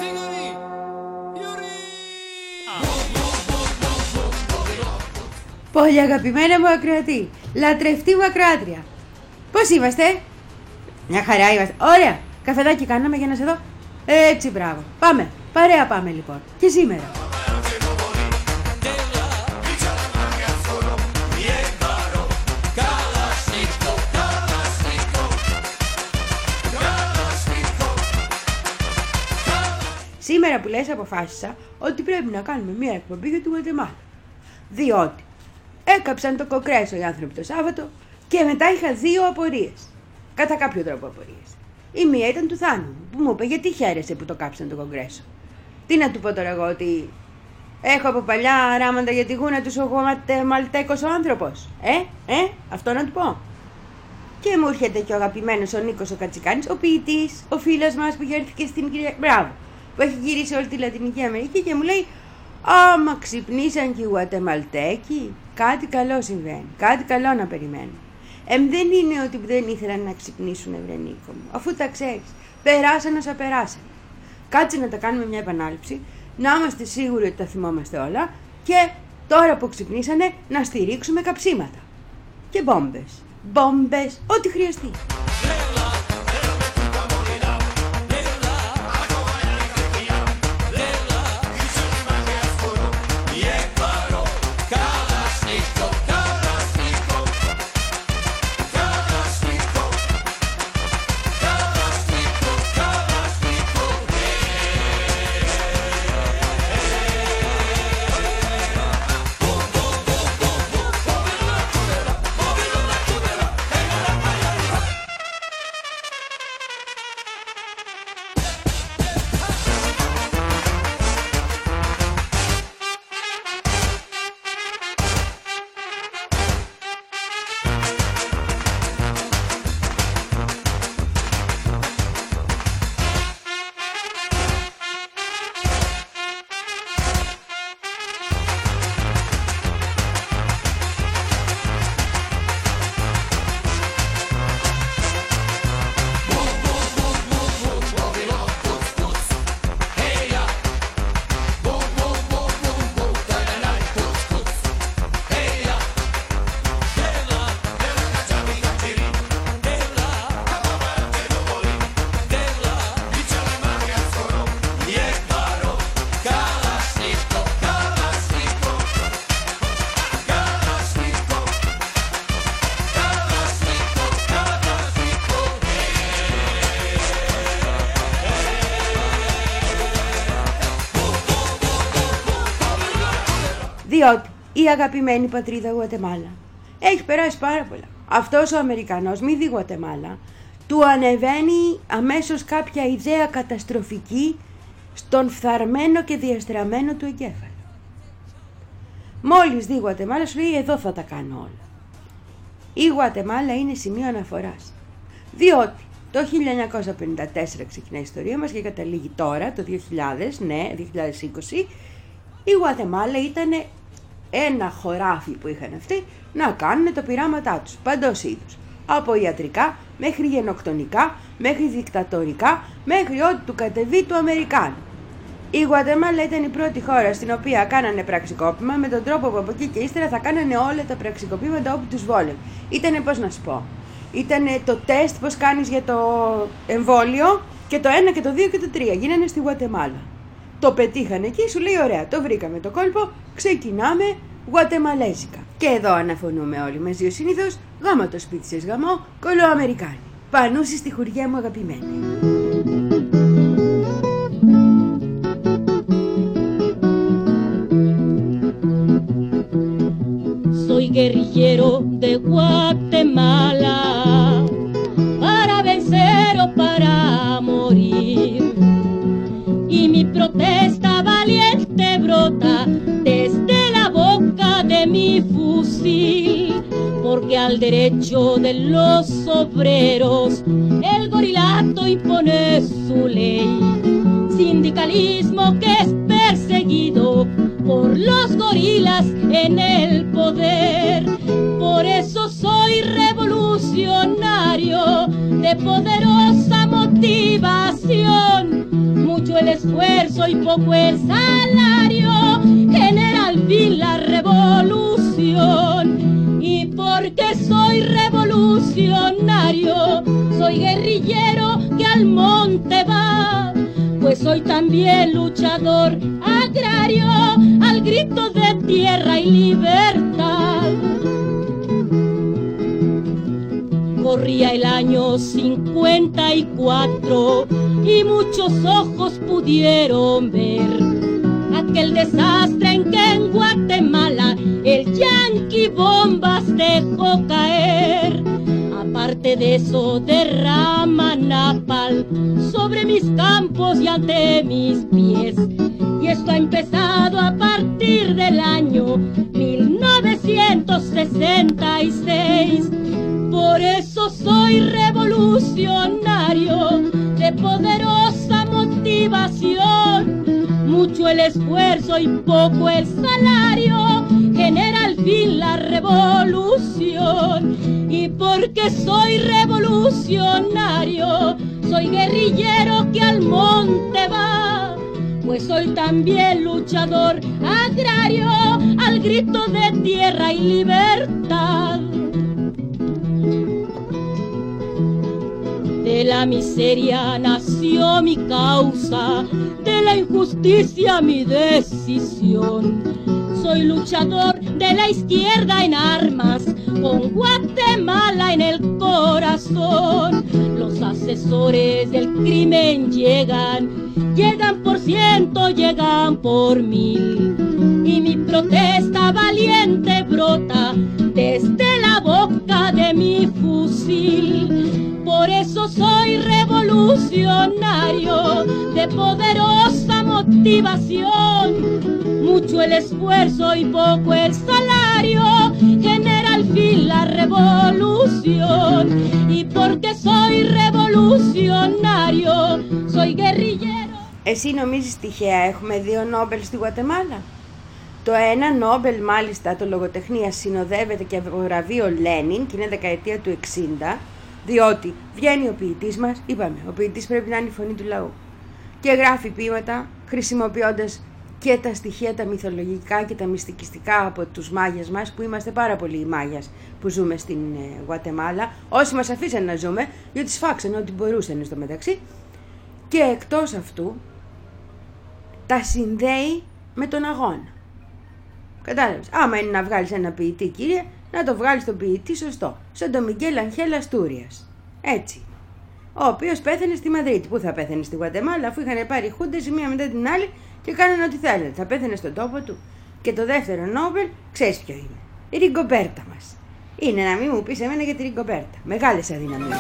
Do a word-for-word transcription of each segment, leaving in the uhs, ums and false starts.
Πολύ αγαπημένα μου ακροατή, λατρευτή μου ακροάτρια. Πώς είμαστε? Μια χαρά είμαστε. Ωραία, καφεδάκι κάναμε για να σε δω. Έτσι, μπράβο. Πάμε, παρέα πάμε λοιπόν. Και σήμερα. Σήμερα που λες αποφάσισα ότι πρέπει να κάνουμε μια εκπομπή για τη Γουατεμάλα. Διότι έκαψαν το Κογκρέσο οι άνθρωποι το Σάββατο και μετά είχα δύο απορίες. Κατά κάποιο τρόπο απορίες. Η μία ήταν του Θάνου που μου είπε γιατί χαίρεσαι που το κάψαν το Κογκρέσο. Τι να του πω τώρα εγώ, ότι έχω από παλιά ράματα για τη γούνα τους ο Γουατεμαλτέκος ο άνθρωπος. Ε, ε, αυτό να του πω. Και μου έρχεται και ο αγαπημένος ο Νίκος ο Κατσικάνης, ο ποιητής, ο φίλος μας που γέρθηκε στην κυρία. Μπράβο. Που έχει γυρίσει όλη τη Λατινική Αμερική και μου λέει άμα ξυπνήσαν και οι Γουατεμαλτέκοι, κάτι καλό συμβαίνει, κάτι καλό να περιμένουν. Εμ δεν είναι ότι δεν ήθελαν να ξυπνήσουν, βρε Νίκο μου, αφού τα ξέρεις, περάσαν όσα περάσαν. Κάτσε να τα κάνουμε μια επανάληψη, να είμαστε σίγουροι ότι τα θυμόμαστε όλα και τώρα που ξυπνήσανε να στηρίξουμε καψίματα. Και μπόμπες, μπόμπες, ό,τι χρειαστεί. Διότι η αγαπημένη πατρίδα Γουατεμάλα έχει περάσει πάρα πολλά. Αυτός ο Αμερικανός, μη δει Γουατεμάλα, του ανεβαίνει αμέσως κάποια ιδέα καταστροφική στον φθαρμένο και διαστραμμένο του εγκέφαλο. Μόλις δει Γουατεμάλα σου λέει εδώ θα τα κάνω όλα. Η Γουατεμάλα είναι σημείο αναφοράς. Διότι το χίλια εννιακόσια πενήντα τέσσερα ξεκινάει η ιστορία μας και καταλήγει τώρα, το δύο χιλιάδες, ναι, δύο χιλιάδες είκοσι, η Γουατεμάλα ήταν ένα χωράφι που είχαν αυτοί να κάνουν τα πειράματά τους, παντός είδους. Από ιατρικά, μέχρι γενοκτονικά, μέχρι δικτατορικά, μέχρι ό,τι του κατεβεί του Αμερικάνου. Η Γουατεμάλα ήταν η πρώτη χώρα στην οποία κάνανε πραξικόπημα με τον τρόπο που από εκεί και ύστερα θα κάνανε όλα τα πραξικοπήματα όπου τους βόλευε. Ήτανε, πώς να σου πω, ήτανε το τεστ πώς κάνεις για το εμβόλιο και το ένα και το δύο και το τρία γίνανε στη Γουατεμάλα. Το πετύχανε εκεί, σου λέει ωραία, το βρήκαμε το κόλπο, ξεκινάμε γουατεμαλέζικα. Και εδώ αναφωνούμε όλοι μαζί ως συνήθως, γάμα το σπίτι σας γαμό, κολοαμερικάνοι. Πανούση στη χουριά μου αγαπημένη. Soy guerrillero de Guatemala, para vencer o para morir. Y mi protesta valiente brota desde la boca de mi fusil, porque al derecho de los obreros el gorilato impone su ley. Sindicalismo que es perseguido por los gorilas en el poder. Por eso soy revolucionario de poderosa motivación. Mucho el esfuerzo esfuerzo y poco el salario genera al fin la revolución. Y porque soy revolucionario, soy guerrillero que al monte va, pues soy también luchador agrario al grito de tierra y libertad. Corría el año cincuenta y cuatro y muchos ojos pudieron ver aquel desastre en que en Guatemala el yanqui bombas dejó caer. Aparte de eso derrama napal sobre mis campos y ante mis pies. Y esto ha empezado a partir del año mil novecientos sesenta y seis. Por eso soy revolucionario de poderosa motivación. Mucho el esfuerzo y poco el salario genera al fin la revolución. Y porque soy revolucionario, soy guerrillero que al monte va, pues soy también luchador agrario al grito de tierra y libertad. De la miseria nació mi causa, de la injusticia mi decisión. Soy luchador de la izquierda en armas, con Guatemala en el corazón. Los asesores del crimen llegan, llegan por ciento, llegan por mil. Y mi protesta valiente brota desde la boca de mi fusil. Por eso soy revolucionario de poderosa motivación. Mucho el esfuerzo y poco el salario genera al fin la revolución. Y porque soy revolucionario, soy guerrillero. Εσύ νομίζεις τυχαία έχουμε δύο Νόμπελ στη Γουατεμάλα? Το ένα Νόμπελ μάλιστα το λογοτεχνίας συνοδεύεται και από βραβείο Λένιν και είναι δεκαετία του εξήντα, διότι βγαίνει ο ποιητής μας, είπαμε, ο ποιητής πρέπει να είναι η φωνή του λαού και γράφει ποίηματα χρησιμοποιώντας και τα στοιχεία τα μυθολογικά και τα μυστικιστικά από τους Μάγιας μας, που είμαστε πάρα πολλοί οι Μάγιας που ζούμε στην Γουατεμάλα, όσοι μας αφήσαν να ζούμε, διότι σφάξαν ό,τι μπορούσαν στο μεταξύ, και εκτός αυτού τα συνδέει με τον αγώνα. Κατάλαβες, άμα είναι να βγάλεις ένα ποιητή, κύριε, να το βγάλεις τον ποιητή σωστό, σαν τον Μιγγέλ Αγχέλ Αστούριας, έτσι, ο οποίος πέθανε στη Μαδρίτη. Πού θα πέθανε? Στη Γουατεμάλα, αφού είχαν πάρει χούντες η μία μετά την άλλη και κάνανε ό,τι θέλανε. Θα πέθανε στον τόπο του. Και το δεύτερο Νόμπελ, ξέρεις ποιο είναι? Η Ριγκομπέρτα μας. Είναι να μην μου πεις εμένα για τη Ριγκομπέρτα. Μεγάλες αδυναμίες.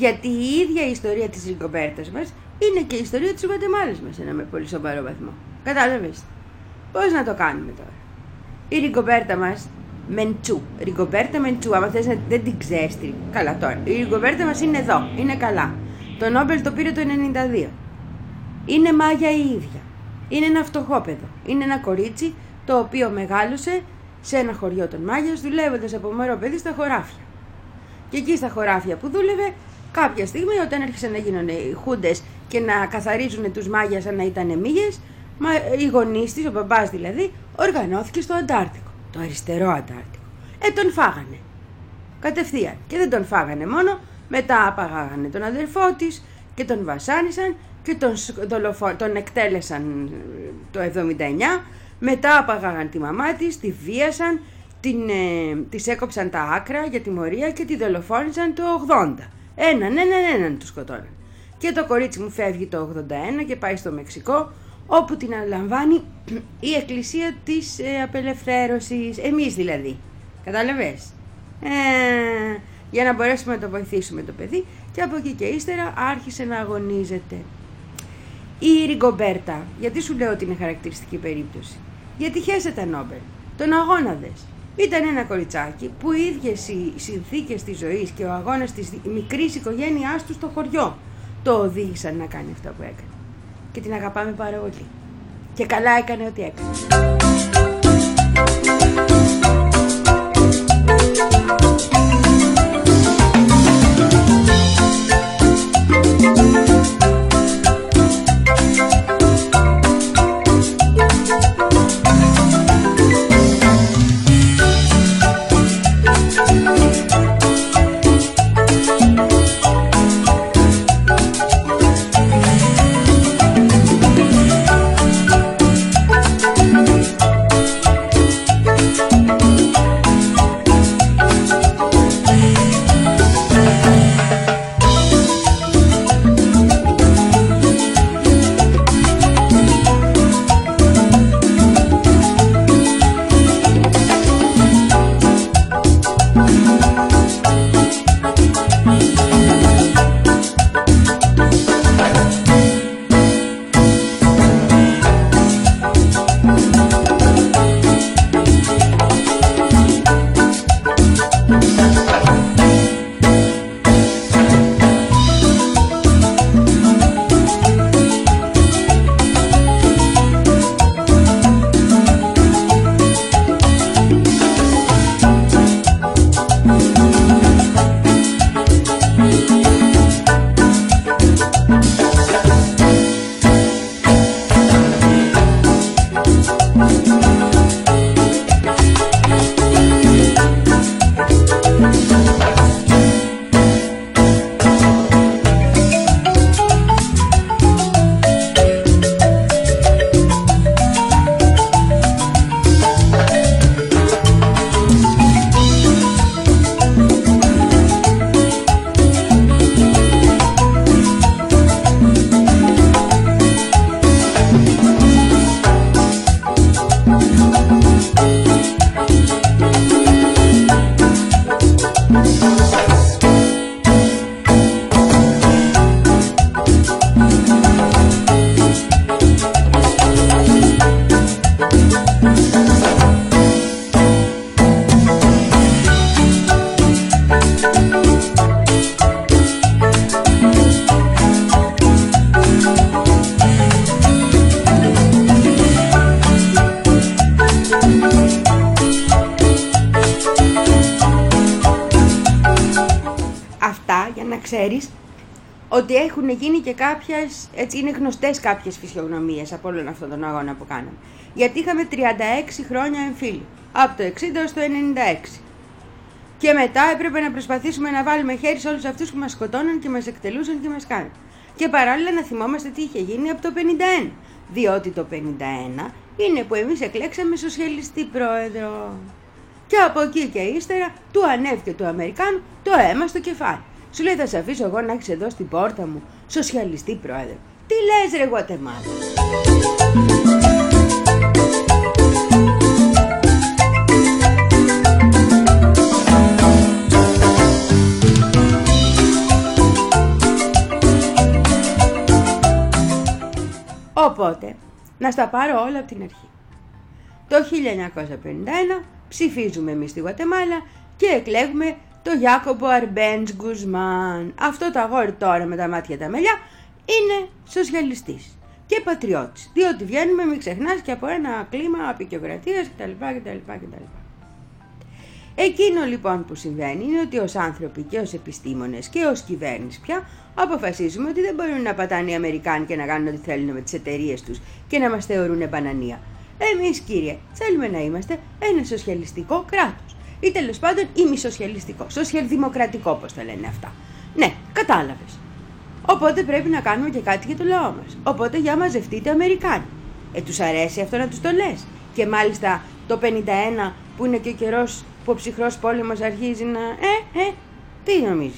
Γιατί η ίδια η ιστορία της Ριγκομπέρτας μας είναι και η ιστορία της Γουατεμάλας μας σε ένα με πολύ σοβαρό βαθμό. Κατάλαβες? Πώς να το κάνουμε τώρα? Η Ριγκομπέρτα μας, Μεντσού, Ριγκομπέρτα Μεντσού, άμα θες να δεν την ξέρεις, καλά τώρα. Η Ριγκομπέρτα μας είναι εδώ, είναι καλά. Το Νόμπελ το πήρε το ενενήντα δύο. Είναι μάγια η ίδια. Είναι ένα φτωχόπεδο. Είναι ένα κορίτσι το οποίο μεγάλωσε σε ένα χωριό των Μάγιας, δουλεύοντας από μωρό παιδί στα χωράφια. Και εκεί στα χωράφια που δούλευε, κάποια στιγμή όταν άρχισαν να γίνουν οι χούντες και να καθαρίζουν τους Μάγιας σαν να ήταν μύγες, οι γονείς της, ο μπαμπάς δηλαδή, οργανώθηκε στο Αντάρτικο, το αριστερό Αντάρτικο. Ε, τον φάγανε. Κατευθείαν. Και δεν τον φάγανε μόνο, μετά απαγάγανε τον αδερφό της και τον βασάνισαν και τον, δολοφο... τον εκτέλεσαν το εβδομήντα εννιά. Μετά απαγάγαν τη μαμά της, τη βίασαν, την, ε, της έκοψαν τα άκρα για τιμωρία και τη δολοφόνησαν το ογδόντα. Έναν, έναν, έναν τους σκοτώναν. Και το κορίτσι μου φεύγει το ογδόντα ένα και πάει στο Μεξικό, όπου την αναλαμβάνει η Εκκλησία της ε, Απελευθέρωσης, εμείς δηλαδή. Κατάλαβες? Ε, για να μπορέσουμε να το βοηθήσουμε το παιδί, και από εκεί και ύστερα άρχισε να αγωνίζεται. Η Ριγκομπέρτα, γιατί σου λέω ότι είναι χαρακτηριστική περίπτωση? Γιατί χέσε τα Νόμπελ, τον αγώνα δες. Ήταν ένα κοριτσάκι που οι ίδιες οι συνθήκες της ζωής και ο αγώνας της μικρής οικογένειάς του στο χωριό το οδήγησαν να κάνει αυτά που έκανε. Και την αγαπάμε πάρα πολύ. Και καλά έκανε ό,τι έκανε. Ξέρεις ότι έχουν γίνει και κάποιες, έτσι είναι γνωστές κάποιες φυσιογνωμίες από όλον αυτόν τον αγώνα που κάναμε. Γιατί είχαμε τριάντα έξι χρόνια εμφύλιο, από το εξήντα έως το ενενήντα έξι. Και μετά έπρεπε να προσπαθήσουμε να βάλουμε χέρι σε όλους αυτούς που μας σκοτώναν και μας εκτελούσαν και μας κάναν. Και παράλληλα να θυμόμαστε τι είχε γίνει από το πενήντα ένα. Διότι το πενήντα ένα είναι που εμείς εκλέξαμε σοσιαλιστή πρόεδρο. Και από εκεί και ύστερα του ανέβηκε του Αμερικάνου το αίμα στο κεφάλι. Σου λέει θα σε αφήσω εγώ να έχεις εδώ στην πόρτα μου σοσιαλιστή πρόεδρο. Τι λες ρε Γουατεμάλα? Οπότε, να στα πάρω όλα από την αρχή. Το χίλια εννιακόσια πενήντα ένα ψηφίζουμε εμείς στη Γουατεμάλα και εκλέγουμε το Γιάκομπο Αρμπέντς Γκουσμάν. Αυτό το αγόρι τώρα με τα μάτια τα μελιά είναι σοσιαλιστής και πατριώτης, διότι βγαίνουμε, μην ξεχνάς, και από ένα κλίμα απεικιοκρατίας κτλ. κτλ, κτλ. Εκείνο λοιπόν που συμβαίνει είναι ότι ως άνθρωποι και ως επιστήμονες και ως κυβέρνηση πια αποφασίζουμε ότι δεν μπορούν να πατάνε οι Αμερικάνοι και να κάνουν ό,τι θέλουν με τις εταιρείες τους και να μας θεωρούν μπανανία. Εμείς, κύριε, θέλουμε να είμαστε ένα σοσιαλιστικό κράτος ή τέλος πάντων ημισοσιαλιστικό, σοσιαλδημοκρατικό όπως τα λένε αυτά. Ναι, κατάλαβες. Οπότε πρέπει να κάνουμε και κάτι για το λαό μας. Οπότε για μαζευτείτε Αμερικάνοι. Ε, τους αρέσει αυτό να τους το λες? Και μάλιστα το πενήντα ένα που είναι και ο καιρός που ο ψυχρός πόλεμος αρχίζει να... Ε, ε, τι νομίζεις?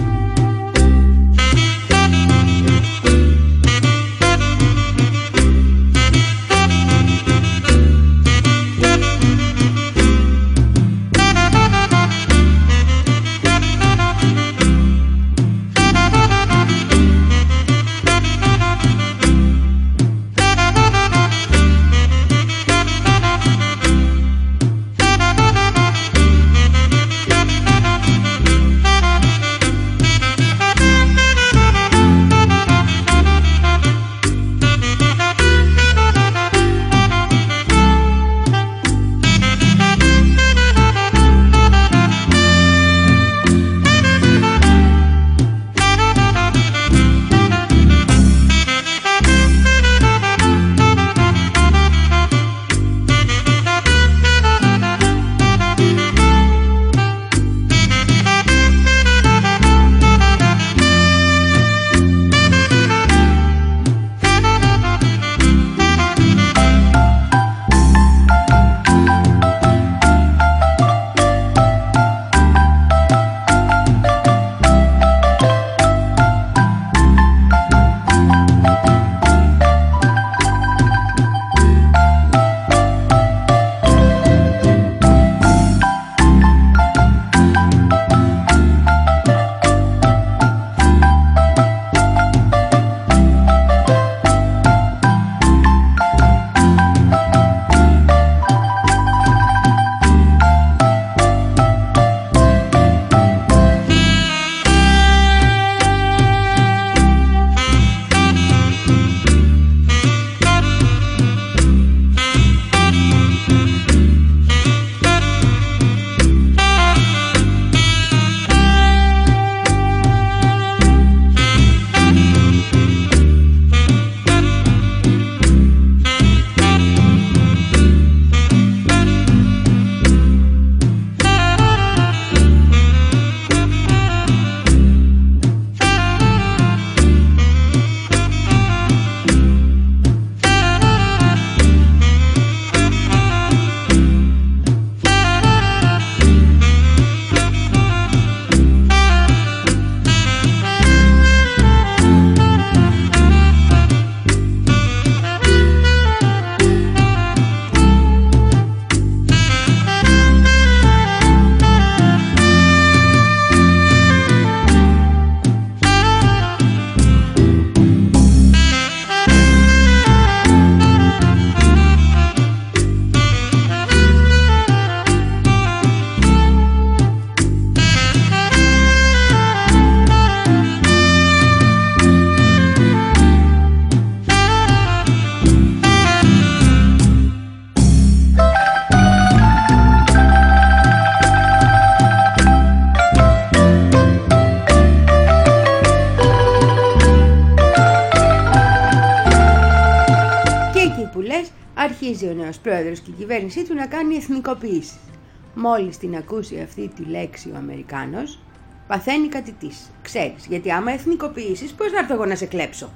αρχίζει ο νέος πρόεδρος και η κυβέρνησή του να κάνει εθνικοποίηση. Μόλις την ακούσει αυτή τη λέξη ο Αμερικάνος, παθαίνει κάτι της. Ξέρεις, γιατί άμα εθνικοποιήσεις, πώς να έρθω εγώ να σε κλέψω?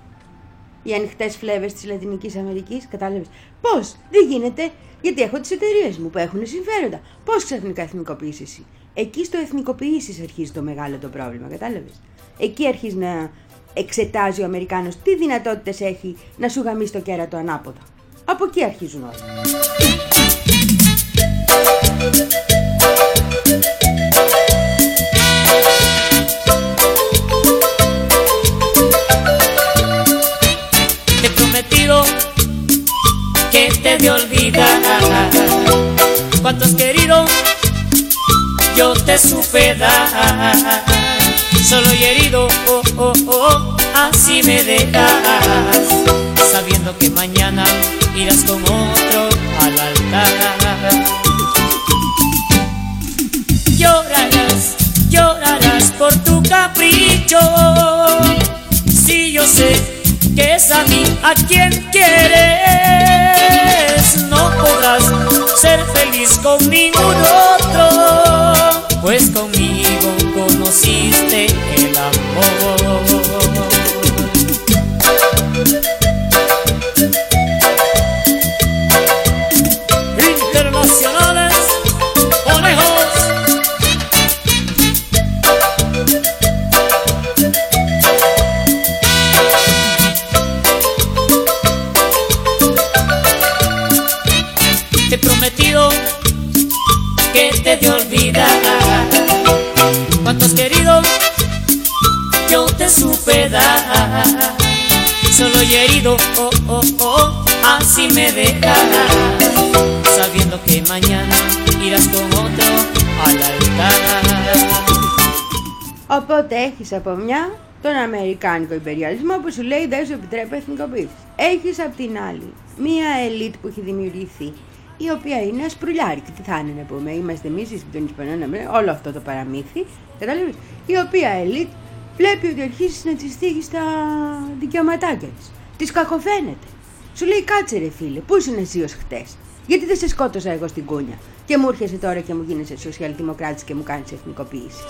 Οι ανοιχτές φλέβες της Λατινικής Αμερικής, κατάλαβες? Πώς? Δεν γίνεται, γιατί έχω τις εταιρείες μου που έχουν συμφέροντα. Πώς ξαφνικά εθνικοποιήσεις εσύ? Εκεί στο εθνικοποιήσεις αρχίζει το μεγάλο το πρόβλημα, κατάλαβες? Εκεί αρχίζει να εξετάζει ο Αμερικάνος τι δυνατότητες έχει να σου γαμίσει το κέρατο ανάποδα. Από εκεί αρχίζουν όλα. He prometido querido, yo te supe dar. Solo y herido, oh, oh, oh, así me dejas, sabiendo que mañana irás con otro al altar. Llorarás, llorarás por tu capricho, si yo sé que es a mí a quien quieres. No podrás ser feliz con ningún otro, pues conmigo conociste el amor. Internacionales, conejos. Te he prometido que te de olvidar cuanto has querido, yo te supe dar. Solo y herido, oh, oh, oh, así me dejas, sabiendo que mañana irás con otro al altar. Οπότε έχεις από μια τον αμερικάνικο υπεριαλισμό που σου λέει δεν σου επιτρέπει εθνικοποίηση. Έχεις απ' την άλλη μια ελίτ που έχει δημιουργηθεί, η οποία είναι ασπρουλιάρικη. Τι θα είναι να πούμε, είμαστε εμείς οι των Ισπανών, όλο αυτό το παραμύθι, κατάλαβες, η οποία ελίτ βλέπει ότι αρχίζει να της θίγει στα δικαιωματάκια της. Της κακοφαίνεται. Σου λέει κάτσε ρε φίλε, πού ήσουν εσύ ως χτες, γιατί δεν σε σκότωσα εγώ στην κούνια και μου έρχεσαι τώρα και μου γίνεσαι σοσιαλδημοκράτης και μου κάνεις εθνικοποίησεις.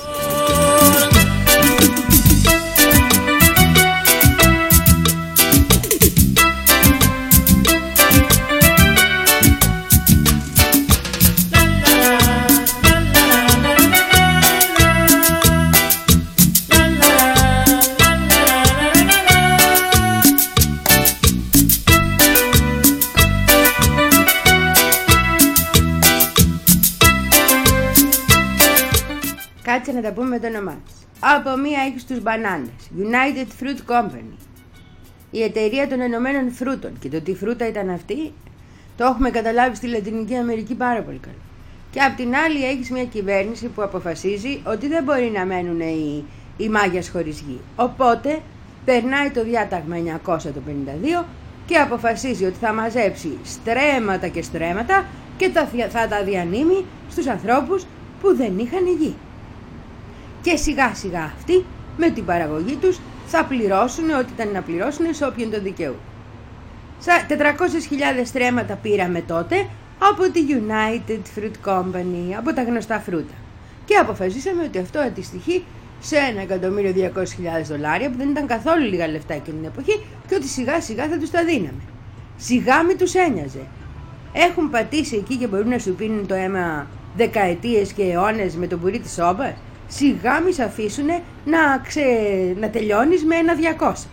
Κάτσε να τα πούμε με το όνομά της. Από μία έχεις τους μπανάνες, United Fruit Company, η εταιρεία των ενωμένων φρούτων. Και το τι φρούτα ήταν αυτή, το έχουμε καταλάβει στη Λατινική Αμερική πάρα πολύ καλά. Και απ' την άλλη έχεις μια κυβέρνηση που αποφασίζει ότι δεν μπορεί να μένουν οι, οι μάγιας χωρίς γη. Οπότε περνάει το διάταγμα εννιακόσια πενήντα δύο και αποφασίζει ότι θα μαζέψει στρέμματα και στρέμματα και θα, θα τα διανύμει στους ανθρώπους που δεν είχαν γη. Και σιγά σιγά αυτοί με την παραγωγή τους θα πληρώσουν ό,τι ήταν να πληρώσουν σε όποιον το δικαιούν. τετρακόσιες χιλιάδες στρέμματα πήραμε τότε από τη United Fruit Company, από τα γνωστά φρούτα. Και αποφασίσαμε ότι αυτό αντιστοιχεί σε ένα εκατομμύριο διακόσιες χιλιάδες δολάρια, που δεν ήταν καθόλου λίγα λεφτά εκείνη την εποχή, και ότι σιγά σιγά θα τους τα δίναμε. Σιγά μη τους ένοιαζε. Έχουν πατήσει εκεί και μπορούν να σου πίνουν το αίμα δεκαετίες και αιώνες με το μπουρί της σόμπας. Σιγά μη σ' αφήσουνε να, ξε... να τελειώνεις με ένα διακόσια.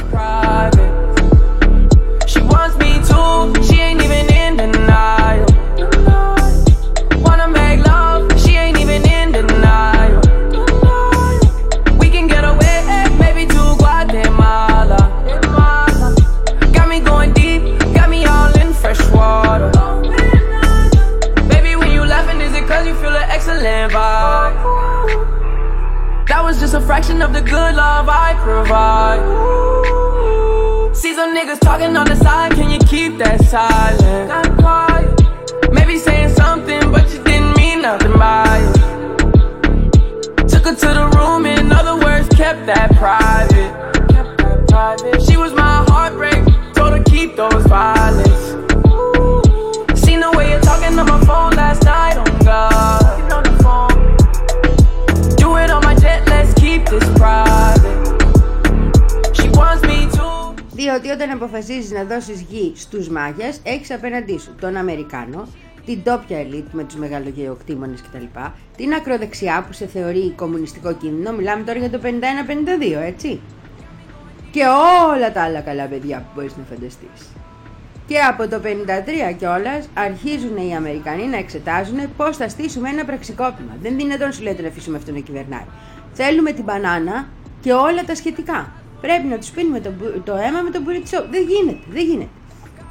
She wants me too, she ain't even in denial. Wanna make love, she ain't even in denial. We can get away, maybe to Guatemala. Got me going deep, got me all in fresh water. Baby, when you laughing, is it cause you feel an excellent vibe? That was just a fraction of the good love I provide. See some niggas talking on the side, can you keep that silent? Not quiet. Maybe saying something, but you didn't mean nothing by it. Took her to the room, in other words, kept that private. Kept that private. She was my heartbreak, told her keep those violets. Seen the way you're talking on my phone last night, on God. Keep on the phone. Do it on my jet, let's keep this private. She wants me to. Διότι όταν αποφασίζεις να δώσεις γη στους μάγιας, έχεις απέναντί σου τον Αμερικάνο, την τόπια ελίτ με τους μεγαλογεωκτήμονες κτλ., την ακροδεξιά που σε θεωρεί κομμουνιστικό κίνδυνο, μιλάμε τώρα για το πενήντα ένα πενήντα δύο, έτσι, και όλα τα άλλα καλά παιδιά που μπορείς να φανταστείς. Και από το πενήντα τρία κιόλας αρχίζουν οι Αμερικανοί να εξετάζουν πώς θα στήσουμε ένα πραξικόπημα. Δεν είναι δυνατόν, σου λέτε, να αφήσουμε αυτό να κυβερνάει. Θέλουμε την μπανάνα και όλα τα σχετικά. Πρέπει να τους πίνουμε το, το αίμα με τον μπουριτσό. Δεν γίνεται, δεν γίνεται.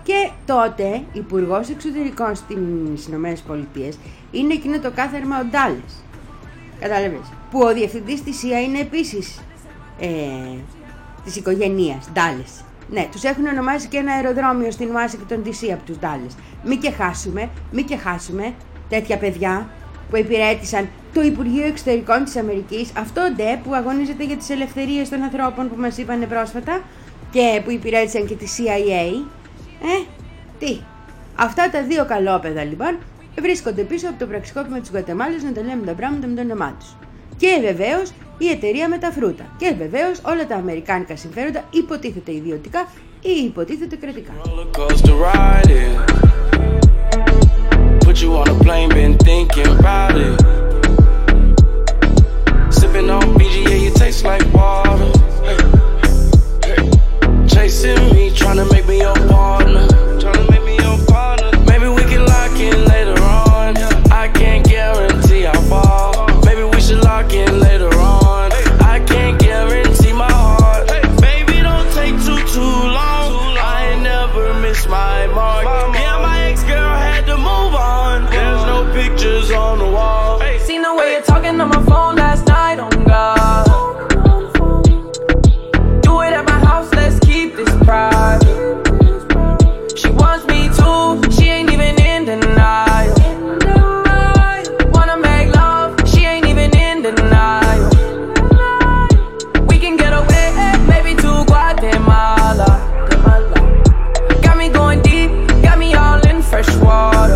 Και τότε υπουργός εξωτερικών στις Ηνωμένες Πολιτείες είναι εκείνο το κάθαρμα ο Ντάλες. Κατάλαβες. Που ο διευθυντής της σι άι είναι επίσης ε, της οικογένειας Ντάλες. Ναι, τους έχουν ονομάσει και ένα αεροδρόμιο στην Ουάσιγκτον ντι σι από τους Ντάλες. Μη και χάσουμε, μη και χάσουμε τέτοια παιδιά που υπηρέτησαν το Υπουργείο Εξωτερικών της Αμερικής, αυτό ντε που αγωνίζεται για τις ελευθερίες των ανθρώπων που μας είπανε πρόσφατα και που υπηρέτησαν και τη σι άι έι. Ε, τι. Αυτά τα δύο καλόπαιδα λοιπόν βρίσκονται πίσω από το πραξικόπημα της Γουατεμάλας να τα λέμε τα πράγματα με το όνομά τους. Και βεβαίως η εταιρεία με τα φρούτα. Και βεβαίως όλα τα αμερικάνικα συμφέροντα υποτίθεται ιδιωτικά ή υποτίθεται κρατικά. Chasing me, trying to make me your partner. Trying to make me your partner. Maybe we can lock in later on. I can't guarantee I'll fall. Maybe we should lock in later on. I can't guarantee my heart. Baby, don't take too, too long. I ain't never miss my mark. Yeah, my ex-girl had to move on. There's no pictures on the wall. Seen the way you're talking on my phone last night, oh God. She wants me too, she ain't even in denial. Wanna make love, she ain't even in denial. We can get away, maybe to Guatemala. Got me going deep, got me all in fresh water.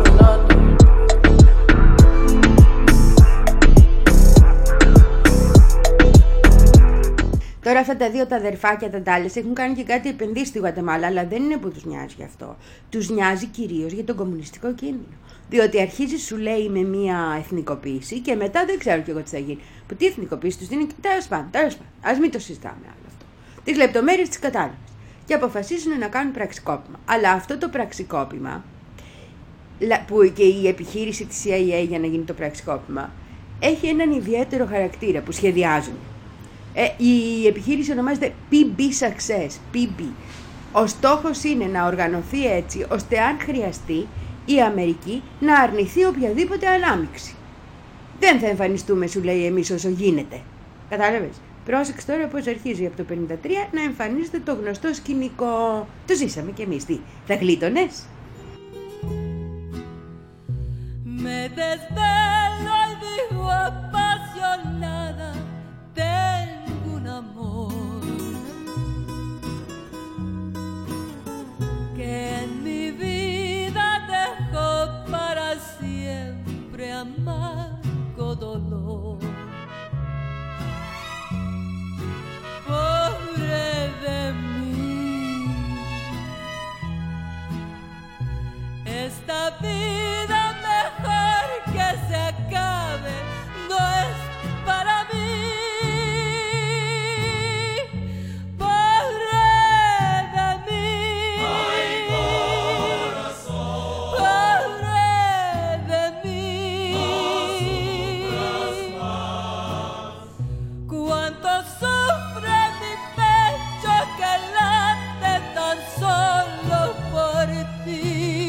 Τώρα αυτά τα δύο τα αδερφάκια τα Ντάλες έχουν κάνει και κάτι επενδύσει στη Γουατεμάλα, αλλά δεν είναι που τους νοιάζει γι' αυτό. Τους νοιάζει κυρίως για τον κομμουνιστικό κίνδυνο. Διότι αρχίζει σου λέει με μια εθνικοποίηση και μετά δεν ξέρω κι εγώ τι θα γίνει. Που τι εθνικοποίηση τους δίνει, τέλος πάντων, τέλος πάντων. Ας μην το συζητάμε άλλο αυτό. Τις λεπτομέρειες της κατάλαβης. Και αποφασίζουν να κάνουν πραξικόπημα. Αλλά αυτό το πραξικόπημα, που και η επιχείρηση της σι άι έι για να γίνει το πραξικόπημα, έχει έναν ιδιαίτερο χαρακτήρα που σχεδιάζουν. Ε, η επιχείρηση ονομάζεται πι μπι Success, πι μπι. Ο στόχος είναι να οργανωθεί έτσι, ώστε αν χρειαστεί η Αμερική να αρνηθεί οποιαδήποτε ανάμειξη. Δεν θα εμφανιστούμε, σου λέει, εμείς όσο γίνεται. Κατάλαβες. Πρόσεξε τώρα πως αρχίζει από το πενήντα τρία να εμφανίζεται το γνωστό σκηνικό. Το ζήσαμε κι εμείς. Τι, θα γλίτωνες? Me desvelo y digo apasionada, tengo un amor que en mi vida dejó para siempre amargo dolor. Pobre de mí, esta vida mejor que se acabe no es para mí. Pobre de mí, ay corazón, pobre de mí, no sufras más. Cuánto sufre mi pecho que late tan solo por ti.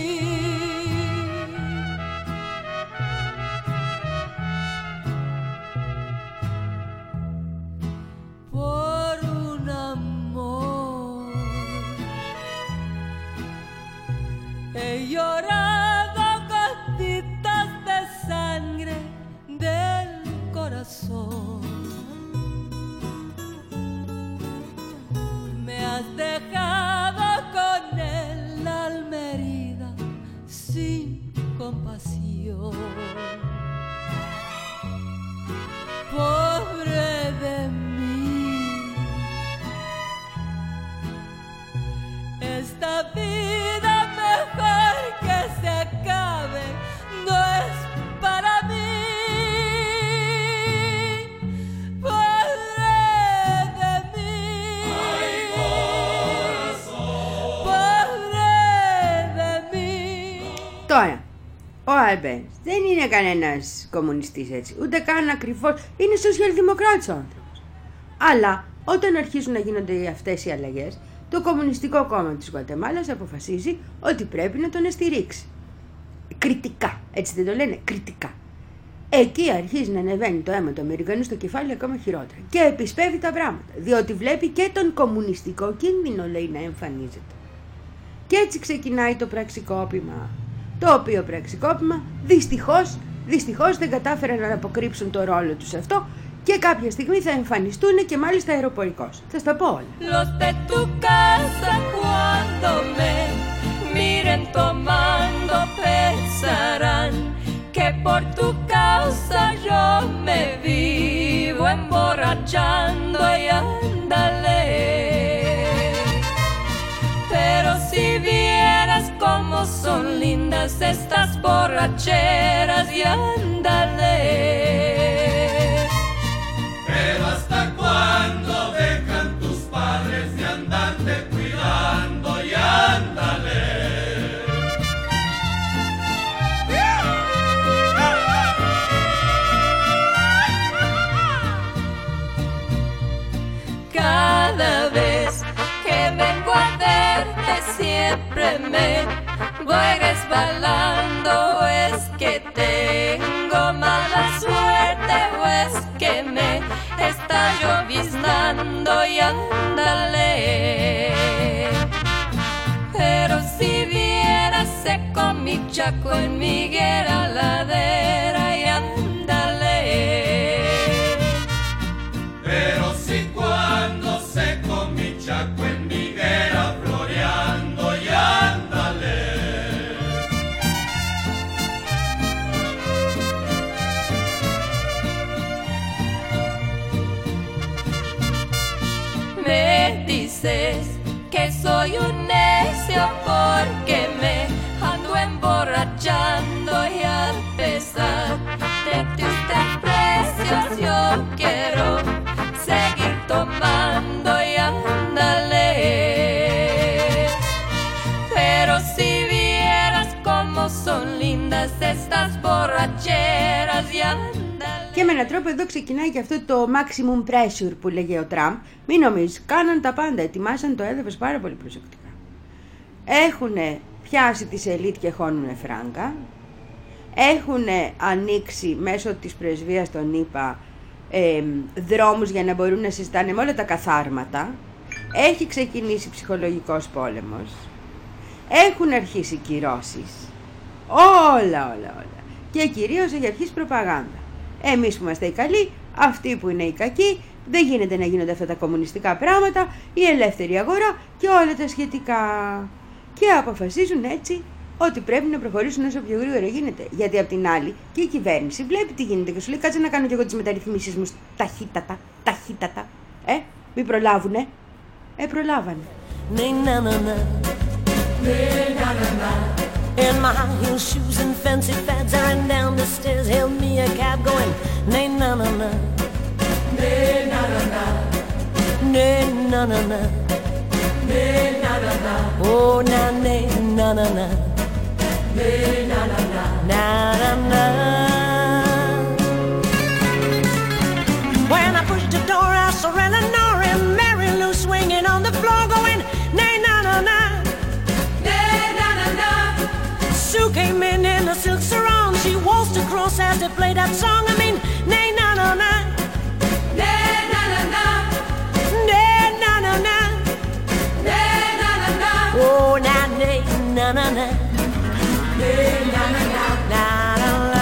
He llorado gotitas de sangre del corazón. Me has dejado con el alma herida sin compasión. Pobre de mí, esta vida mejor que se acabe no es para mí. Pobre de mí, ay corazón, pobre de mí. Τώρα, ο Άλμπερτς δεν είναι κανένας κομμουνιστής έτσι, ούτε καν ακριβώς, είναι σοσιαλδημοκράτης ο άνθρωπος. Αλλά όταν αρχίζουν να γίνονται αυτές οι αλλαγές, το Κομμουνιστικό Κόμμα της Γουατεμάλας αποφασίζει ότι πρέπει να τον στηρίξει. Κριτικά, έτσι δεν το λένε, κριτικά. Εκεί αρχίζει να ανεβαίνει το αίμα του Αμερικανού στο κεφάλι ακόμα χειρότερα και επισπεύει τα πράγματα, διότι βλέπει και τον κομμουνιστικό κίνδυνο, λέει, να εμφανίζεται. Και έτσι ξεκινάει το πραξικόπημα, το οποίο πραξικόπημα δυστυχώς, δυστυχώς δεν κατάφεραν να αποκρύψουν το ρόλο τους σε αυτό και κάποια στιγμή θα εμφανιστούν και μάλιστα αεροπορικός. Θα στα πω όλα. Los de tu casa cuando me miren tomando pensarán que por tu causa yo me vivo emborrachando y ándale. Pero si vieras cómo son lindas estas borracheras y ándale. Pero hasta cuándo dejan tus padres de andarte cuidando y ándale. Cada vez que vengo a verte siempre me voy resbalando. Es que tengo mala suerte o es que me está lloviznando y ándale. Pero si vieras seco mi chaco en mi higuera ladera y ándale. Pero si cuando seco mi chaco en mi higuera floreando y ándale. Me dices que soy un necio porque me ando emborrachando y a pesar de tus desprecios yo quiero seguir tomando y ándale. Pero si vieras cómo son lindas estas borracheras y ándale. Και με έναν τρόπο εδώ ξεκινάει και αυτό το maximum pressure που λέγε ο Τραμπ. Μην νομίζεις, κάναν τα πάντα, ετοιμάσαν το έδαφος πάρα πολύ προσεκτικά. Έχουνε πιάσει τη σελίτ και χώνουνε φράγκα. Έχουνε ανοίξει μέσω της πρεσβείας των ΗΠΑ ε, δρόμους για να μπορούν να συζητάνε με όλα τα καθάρματα. Έχει ξεκινήσει ψυχολογικός πόλεμος. Έχουν αρχίσει κυρώσεις. Όλα, όλα, όλα. Και κυρίως έχει αρχίσει προπαγάνδα. Εμείς που είμαστε οι καλοί, αυτοί που είναι οι κακοί, δεν γίνεται να γίνονται αυτά τα κομμουνιστικά πράγματα, η ελεύθερη αγορά και όλα τα σχετικά. Και αποφασίζουν έτσι ότι πρέπει να προχωρήσουν όσο πιο γρήγορα γίνεται. Γιατί απ' την άλλη και η κυβέρνηση βλέπει τι γίνεται και σου λέει κάτσε να κάνω και εγώ τις μεταρρυθμίσεις μου ταχύτατα, ταχύτατα. Ε, μην προλάβουνε. Ε, προλάβανε. In my high heel shoes and fancy fads, I ran down the stairs, hailed me a cab going, nay na na na, nay na na na, nay na na na, nay na na na, oh na nay na na na, nay na na na, na na na. When I pushed the door, I saw Eleanor and Mary Lou swinging on the floor, going, nay na na na. Sue came in in a silk sarong. She waltzed across as they played that song. I mean, nay na na na, nay na na na, nay na na na, nay na na na. Oh na nay na na na, nay na na na, na na na.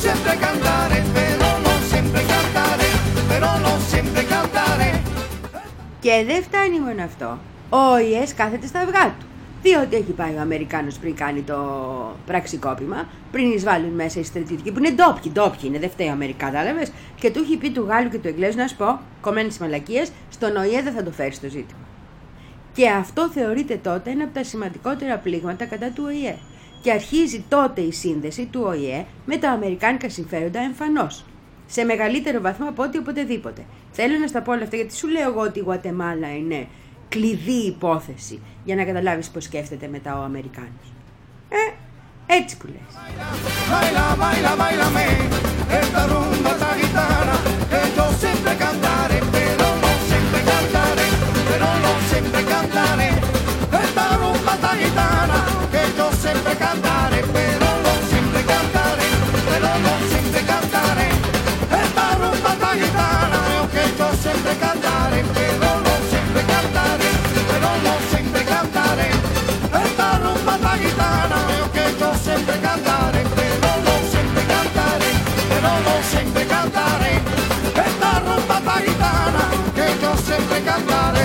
sempre cantare, però non sempre cantare, però non sempre cantare. Και δεν φτάνει μόνο αυτό. Ο ΟΗΕΣ κάθεται στα αυγά του. Διότι έχει πάει ο Αμερικάνος πριν κάνει το πραξικόπημα, πριν εισβάλλουν μέσα οι στρατιωτικοί που είναι ντόπιοι, ντόπιοι είναι, δεν φταίει ο Αμερικά, κατάλαβες, και του έχει πει του Γάλλου και του Εγγλέζου να σου πω, κομμένες μαλακίες, στον ΟΗΕ δεν θα το φέρει στο ζήτημα. Και αυτό θεωρείται τότε ένα από τα σημαντικότερα πλήγματα κατά του ΟΗΕ. Και αρχίζει τότε η σύνδεση του ΟΗΕ με τα αμερικάνικα συμφέροντα εμφανώς. Σε μεγαλύτερο βαθμό από ό,τι οποτεδήποτε. Θέλω να στα πω όλα αυτά γιατί σου λέω εγώ ότι η Γουατεμάλα είναι κλειδί υπόθεση για να καταλάβεις πώς σκέφτεται μετά ο Αμερικάνος. Ε, έτσι που λες. Baila, baila, bailame, esta rumba esta gitana, que yo siempre cantaré, pero no siempre cantaré, pero no siempre cantaré. Esta rumba esta gitana, que yo siempre cantaré, pero no siempre cantaré, pero no siempre cantaré. Esta rumba esta gitana, que yo siempre cantaré, pero no siempre cantaré, pero no siempre cantaré. Esta rumba esta gitana, que yo siempre cantaré, pero no siempre cantaré, pero no siempre cantaré. Esta rumba esta gitana, que yo siempre cantaré.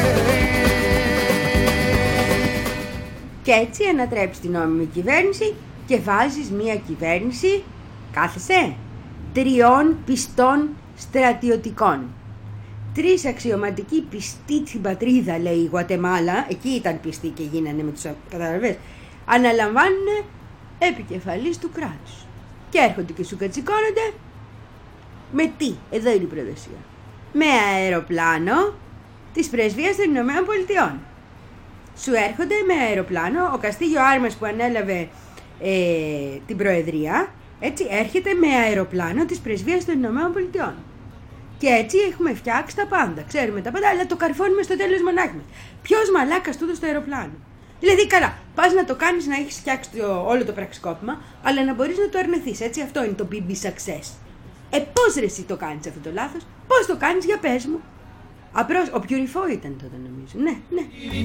Και έτσι ανατρέψεις την νόμιμη κυβέρνηση και βάζεις μια κυβέρνηση, κάθεσαι, τριών πιστών στρατιωτικών. Τρεις αξιωματικοί πιστοί στην πατρίδα, λέει η Γουατεμάλα, εκεί ήταν πιστοί και γίνανε με τους καταλαβές, αναλαμβάνουν επικεφαλής του κράτους. Και έρχονται και σου κατσικώνονται με τι, εδώ είναι η προδοσία, με αεροπλάνο της πρεσβείας των Ηνωμένων Πολιτειών. Σου έρχονται με αεροπλάνο, ο Καστίγιο Άρμας που ανέλαβε ε, την προεδρία, έτσι έρχεται με αεροπλάνο της πρεσβείας των Ηνωμένων Πολιτειών. Και έτσι έχουμε φτιάξει τα πάντα, ξέρουμε τα πάντα, αλλά το καρφώνουμε στο τέλος μονάχα μας. Ποιος μαλάκας τούτο στο αεροπλάνο? Δηλαδή καλά, πας να το κάνεις να έχεις φτιάξει το, όλο το πραξικόπημα, αλλά να μπορείς να το αρνηθείς, έτσι αυτό είναι το μπι μπι success. Ε, πώς ρε εσύ το κάνεις αυτό το λάθος, πώς το κάνεις, για πες μου. Απλώς, ο Πιουριφό ήταν τότε νομίζω, ναι, ναι.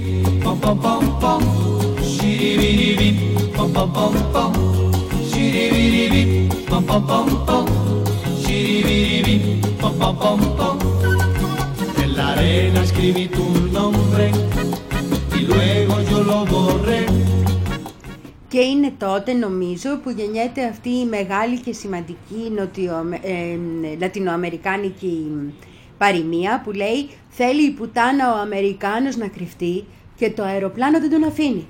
En la arena escribí tu nombre y luego yo lo borré. Και είναι τότε νομίζω που γεννιέται αυτή η μεγάλη και σημαντική νοτιο, ε, λατινοαμερικάνικη παροιμία που λέει θέλει η πουτάνα ο Αμερικάνος να κρυφτεί και το αεροπλάνο δεν τον αφήνει.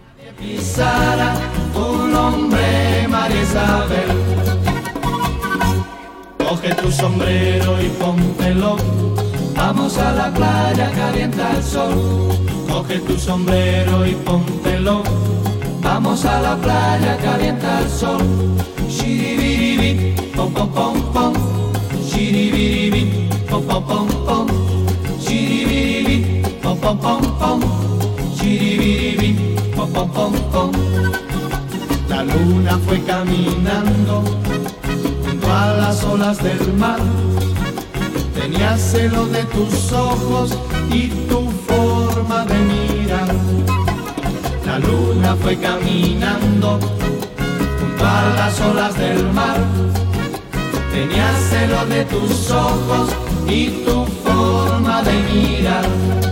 Coge tu sombrero y póntelo, vamos a la playa, calienta el sol. Coge tu sombrero y póntelo, vamos a la playa, calienta el sol. Shiribiribi, pom pom pom pom. Shiribiribi, pom pom pom pom. Shiribiribi, pom pom pom pom. Shiribiribi, pom pom pom pom. La luna fue caminando a las olas del mar, tenía celo de tus ojos y tu forma de mirar. La luna fue caminando junto a las olas del mar, tenía celo de tus ojos y tu forma de mirar.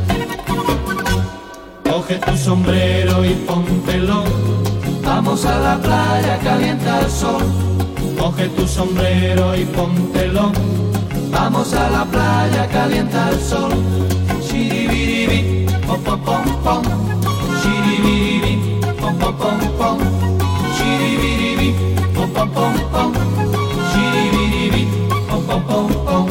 Coge tu sombrero y póntelo, vamos a la playa, calienta el sol. Coge tu sombrero y póntelo, vamos a la playa, calienta el sol. Shiribiribi, pom pom pom pom. Shiribiribi, pom pom pom pom. Shiribiribi, pom pom pom pom. Shiribiribi, pom pom pom pom.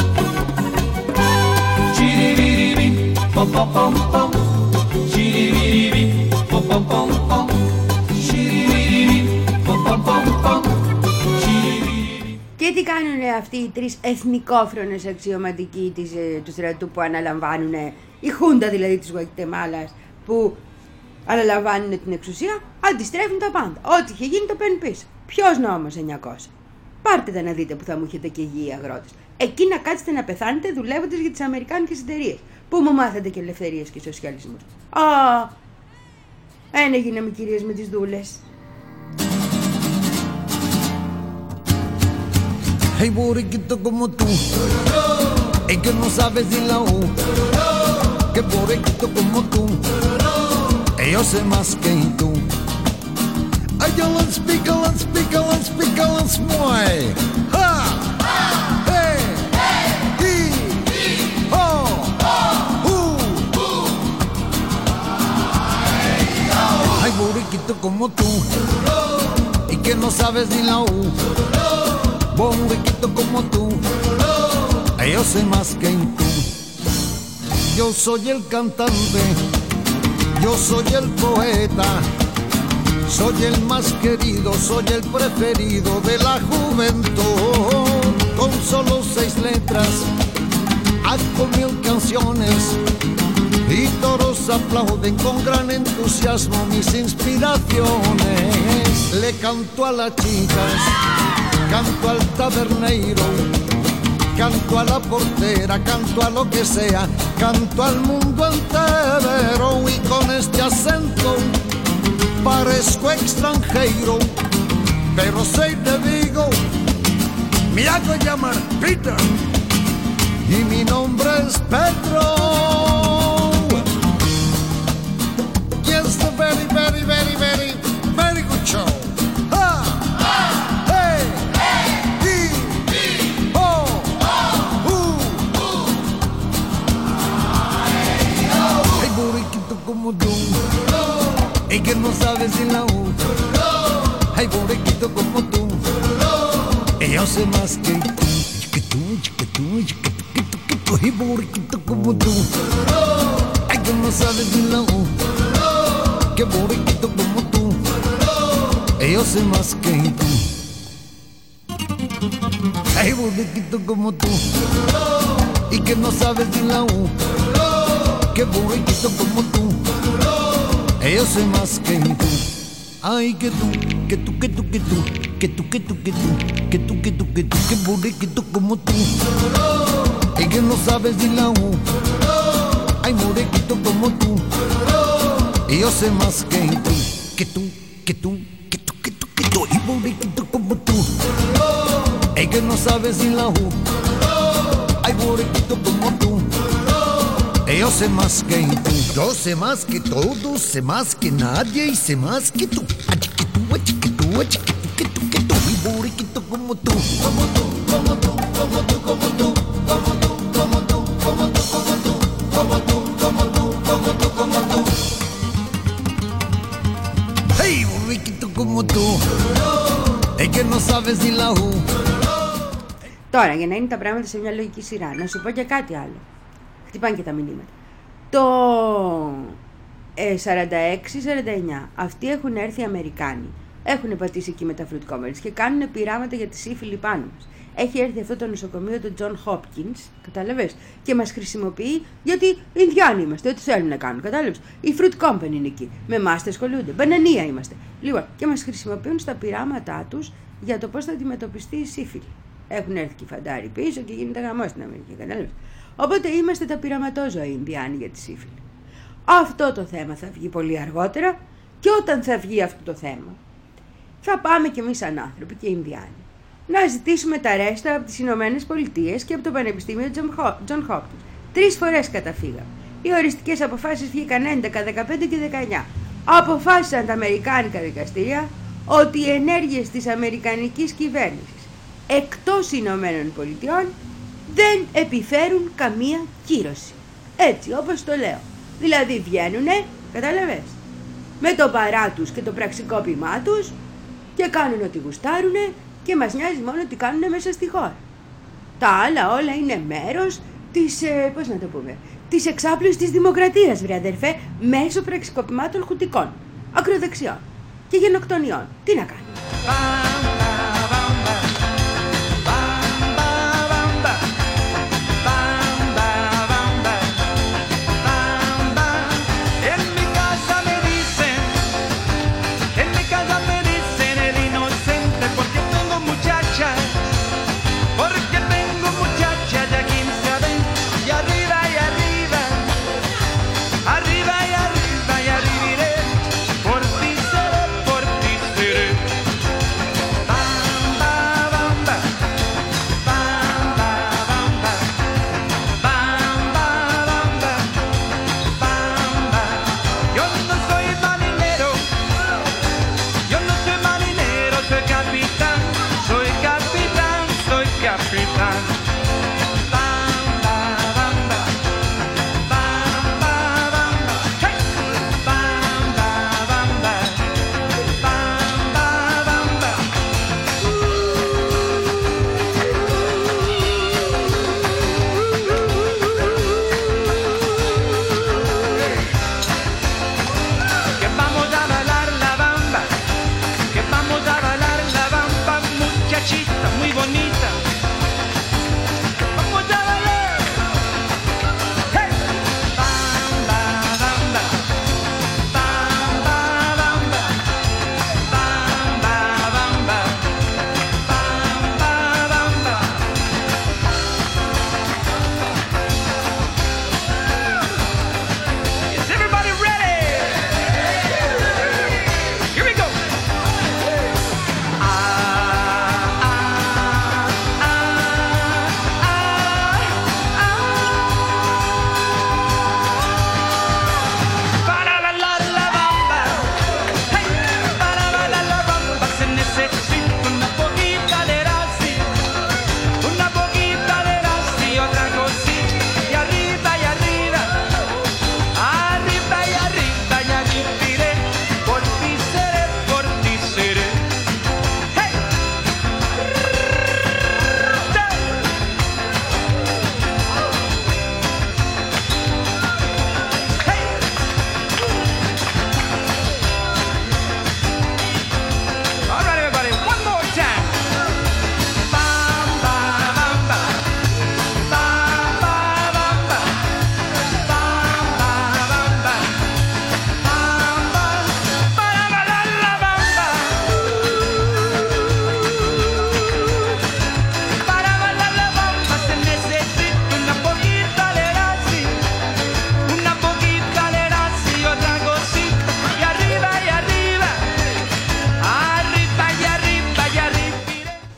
Shiribiribi, pom pom pom pom. Shiribiribi, pom pom pom pom. Shiribiribi, pom pom pom pom. Και τι κάνουν αυτοί οι τρεις εθνικόφρονες αξιωματικοί της, του στρατού που αναλαμβάνουν, η Χούντα δηλαδή της Γουατεμάλας που αναλαμβάνουν την εξουσία, αντιστρέφουν τα πάντα. Ό,τι είχε γίνει το παίρνουν πίσω. Ποιος νόμος εννιακόσια? Πάρτε τα να δείτε που θα μου έχετε και γη οι αγρότες. Εκεί να κάτσετε να πεθάνετε δουλεύοντας για τις αμερικάνικες εταιρείες. Πού μου μάθατε και ελευθερίες και σοσιαλισμούς. Α, ένα γίναμε κυρίες με τις δούλες. Hay borriquito como tú, el que no sabes ni la U. Que borriquito como tú, yo sé más que tú. Ay, yo let's speak, let's speak, let's speak, let's mueve. Ha, hey, hey, ho, hu. Hay borriquito como tú, y que no sabes ni la U. Borriquito como tú, yo sé más que tú. Yo soy el cantante, yo soy el poeta, soy el más querido, soy el preferido de la juventud. Con solo seis letras hago mil canciones y todos aplauden con gran entusiasmo mis inspiraciones. Le canto a las chicas, canto al taberneiro, canto a la portera, canto a lo que sea, canto al mundo entero y con este acento parezco extranjero, pero soy de Vigo, me hago llamar Peter y mi nombre es Pedro. Yes, the very, very, very, very, very good show. Como tú, y que no sabes ni la U. Hay borriquito como tú, y yo sé más que tú. Que tú, que tú, que tú, que tú, que tú. Hay borriquito como tú, hay que no sabes ni la U. Que borriquito como tú, y yo sé más que tú. Hay borriquito como tú, y que no sabes ni la U. Que borriquito como tú, yo sé más que tú. Ay, que tú, que tú, que tú, que tú, que tú, que tú, que tú, que tú, que tú, que tú, que borriquito como tú, y que no sabes ni la U. Ay, borriquito como tú, yo sé más que tú. Que tú, que tú, que tú, que tú, que tú, y borriquito como tú, y que no sabes ni la U. Ay, borriquito como tú, yo sé más que tú. Yo sé más que todos, sé más que nadie y sé más que tú. Achi que tú, achi que tú, achi que tú, que tú, que tú. Y borriquito como tú, como tú, como tú, como tú, como tú, como tú, como tú, como tú, como tú, como tú, como tú, como tú. Hey, borriquito como tú, es que no sabes ni la U. Τώρα, για να είναι τα πράγματα σε μια λογική σειρά, να σου πω και κάτι άλλο. Χτυπάνε και τα μηνύματα. Το ε, σαράντα έξι σαράντα εννιά αυτοί έχουν έρθει οι Αμερικάνοι. Έχουν πατήσει εκεί με τα fruit commerce και κάνουν πειράματα για τη σύφυλλη πάνω μας. Έχει έρθει αυτό το νοσοκομείο του John Hopkins, κατάλαβες, και μας χρησιμοποιεί γιατί Ινδιάνοι είμαστε, ό,τι θέλουν να κάνουν, κατάλαβες. Η fruit company είναι εκεί. Με εμάς τα ασχολούνται. Μπανανία είμαστε. Λοιπόν, και μας χρησιμοποιούν στα πειράματά τους για το πώς θα αντιμετωπιστεί η σύφυλλη. Έχουν έρθει και οι φαντάροι πίσω και γίνεται χαμός στην Αμερική, κατάλαβες. Οπότε είμαστε τα πειραματόζωα οι Ινδιάνοι για τη σύφυλλη. Αυτό το θέμα θα βγει πολύ αργότερα και όταν θα βγει αυτό το θέμα θα πάμε κι εμείς σαν άνθρωποι και Ινδιάνοι να ζητήσουμε τα ρέστα από τις Ηνωμένες Πολιτείες και από το Πανεπιστήμιο John Hopkins. Τρεις φορές καταφύγαμε. Οι οριστικές αποφάσεις βγήκαν έντεκα, δεκαπέντε και δεκαεννιά. Αποφάσισαν τα αμερικάνικα δικαστήρια ότι οι ενέργειες της αμερικανικής κυβέρνησης εκτός Ηνωμένων Πολιτειών δεν επιφέρουν καμία κύρωση. Έτσι όπως το λέω. Δηλαδή βγαίνουνε, κατάλαβες, με το παρά τους και το πραξικόπημά τους και κάνουν ό,τι γουστάρουνε και μας νοιάζει μόνο τι κάνουνε μέσα στη χώρα. Τα άλλα όλα είναι μέρος της, ε, πώς να το πούμε, της εξάπλωσης της δημοκρατίας, βρε αδερφέ, μέσω πραξικοπημάτων χουτικών, ακροδεξιών και γενοκτονιών. Τι να κάνουμε.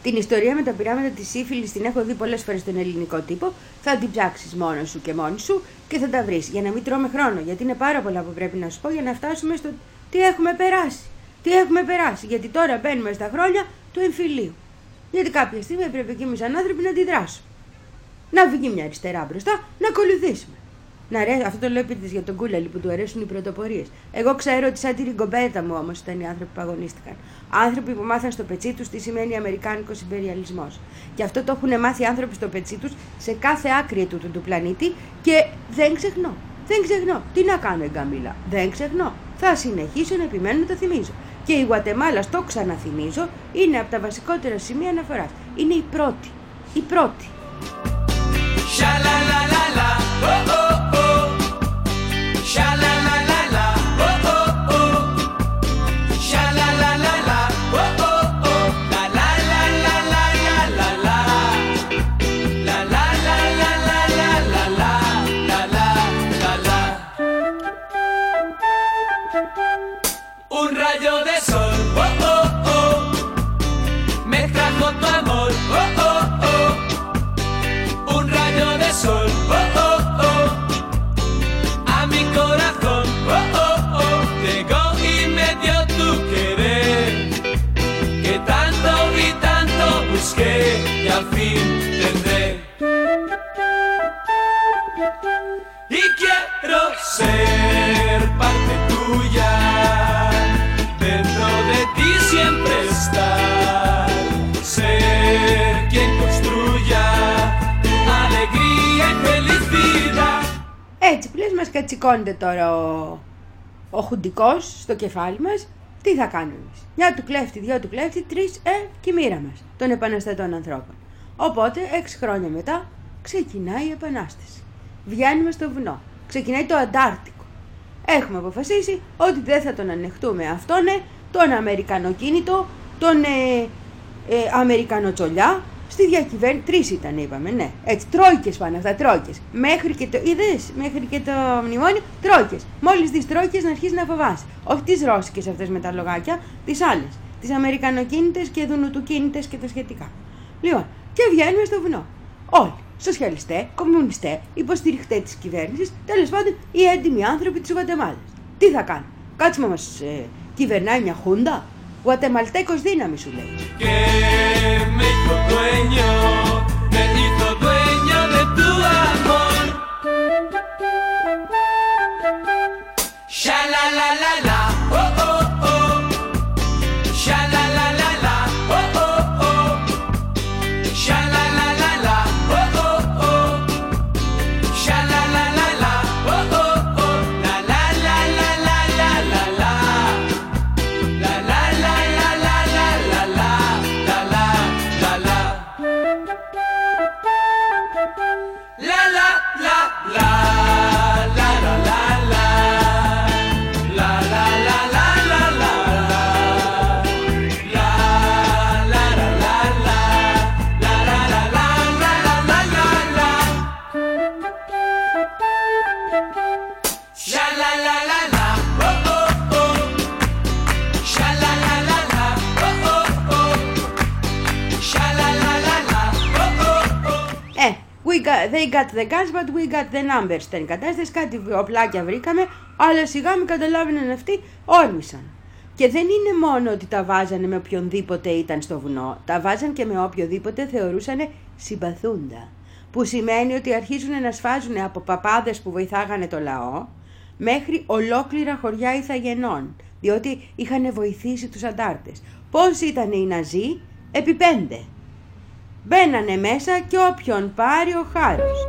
Την ιστορία με τα πειράματα της σύφυλης την έχω δει πολλές φορές στον ελληνικό τύπο. Θα την ψάξεις μόνος σου και μόνη σου και θα τα βρεις. Για να μην τρώμε χρόνο, γιατί είναι πάρα πολλά που πρέπει να σου πω για να φτάσουμε στο τι έχουμε περάσει. Τι έχουμε περάσει, γιατί τώρα μπαίνουμε στα χρόνια του εμφυλίου. Γιατί κάποια στιγμή έπρεπε και εμείς σαν άνθρωποι να αντιδράσουμε. Να βγει μια αριστερά μπροστά, να ακολουθήσουμε. Να ρε, αυτό το λέω επίτηδες για τον Κούλαλη που του αρέσουν οι πρωτοπορίες. Εγώ ξέρω ότι σαν τη ριγκομπέτα μου όμως ήταν οι άνθρωποι που αγωνίστηκαν. Άνθρωποι που μάθαν στο πετσί τους τι σημαίνει αμερικάνικος ιμπεριαλισμός. Και αυτό το έχουν μάθει άνθρωποι στο πετσί τους σε κάθε άκρη του, του, του πλανήτη και δεν ξεχνώ. Δεν ξεχνώ. Τι να κάνω, Εγκαμίλα. Δεν ξεχνώ. Θα συνεχίσω να επιμένω να το θυμίζω. Και η Γουατεμάλα, το ξαναθυμίζω, είναι από τα βασικότερα σημεία αναφοράς. Είναι η πρώτη. Η πρώτη. Un rayo de sol, oh, oh, oh, me trajo tu amor, oh, oh, oh. Un rayo de sol, oh, oh, oh, a mi corazón, oh, oh, oh. Llegó y me dio tu querer, que tanto y tanto busqué y al fin tendré. Y quiero ser parte tuya. Dentro de ti siempre estar, ser quien construya alegría y felicidad. Έτσι που λες, μας κατσικώνεται τώρα ο, ο χουντικός στο κεφάλι μας. Τι θα κάνουμε εμείς? Μια του κλέφτη, δυο του κλέφτη, τρεις, ε, και η μοίρα μας των επαναστατών ανθρώπων. Οπότε, έξι χρόνια μετά, ξεκινάει η επανάσταση. Βγαίνουμε στο βουνό, ξεκινάει το Αντάρτικο. Έχουμε αποφασίσει ότι δεν θα τον ανεχτούμε αυτόν, ναι, τον Αμερικανοκίνητο, τον ε, ε, Αμερικανοτσολιά, στη διακυβέρνηση. Τρεις ήταν, είπαμε, ναι. Έτσι, τρόικες πάνε αυτά, τρόικες. Μέχρι και το, είδες, μέχρι και το μνημόνιο, τρόικες. Μόλις δεις τρόικες να αρχίσεις να φοβάσαι. Όχι τις ρώσικες αυτές με τα λογάκια, τις άλλες. Τις Αμερικανοκίνητες και δουνουτουκίνητες και τα σχετικά. Λοιπόν, και βγαίνουμε στο βουνό. Όλοι. Σοσιαλιστέ, κομμουνιστέ, υποστηριχτέ της κυβέρνησης, τέλος πάντων οι έντιμοι άνθρωποι της Γουατεμάλας. Τι θα κάνουν? Κάτσουμε να μας ε, κυβερνάει μια χούντα? Γουατεμαλτέκος δύναμη σου λέει. They got the guns, but we got the numbers. Ήταν η κατάσταση, κάτι οπλάκια βρήκαμε, αλλά σιγά μην καταλάβαιναν αυτοί, όρμησαν. Και δεν είναι μόνο ότι τα βάζανε με οποιονδήποτε ήταν στο βουνό, τα βάζαν και με οποιοδήποτε θεωρούσαν συμπαθούντα. Που σημαίνει ότι αρχίζουν να σφάζουν από παπάδες που βοηθάγανε το λαό, μέχρι ολόκληρα χωριά ηθαγενών, διότι είχαν βοηθήσει τους αντάρτες. Πώς ήταν οι Ναζί? Επί πέντε. Μπαίνανε μέσα και όποιον πάρει ο χάρος.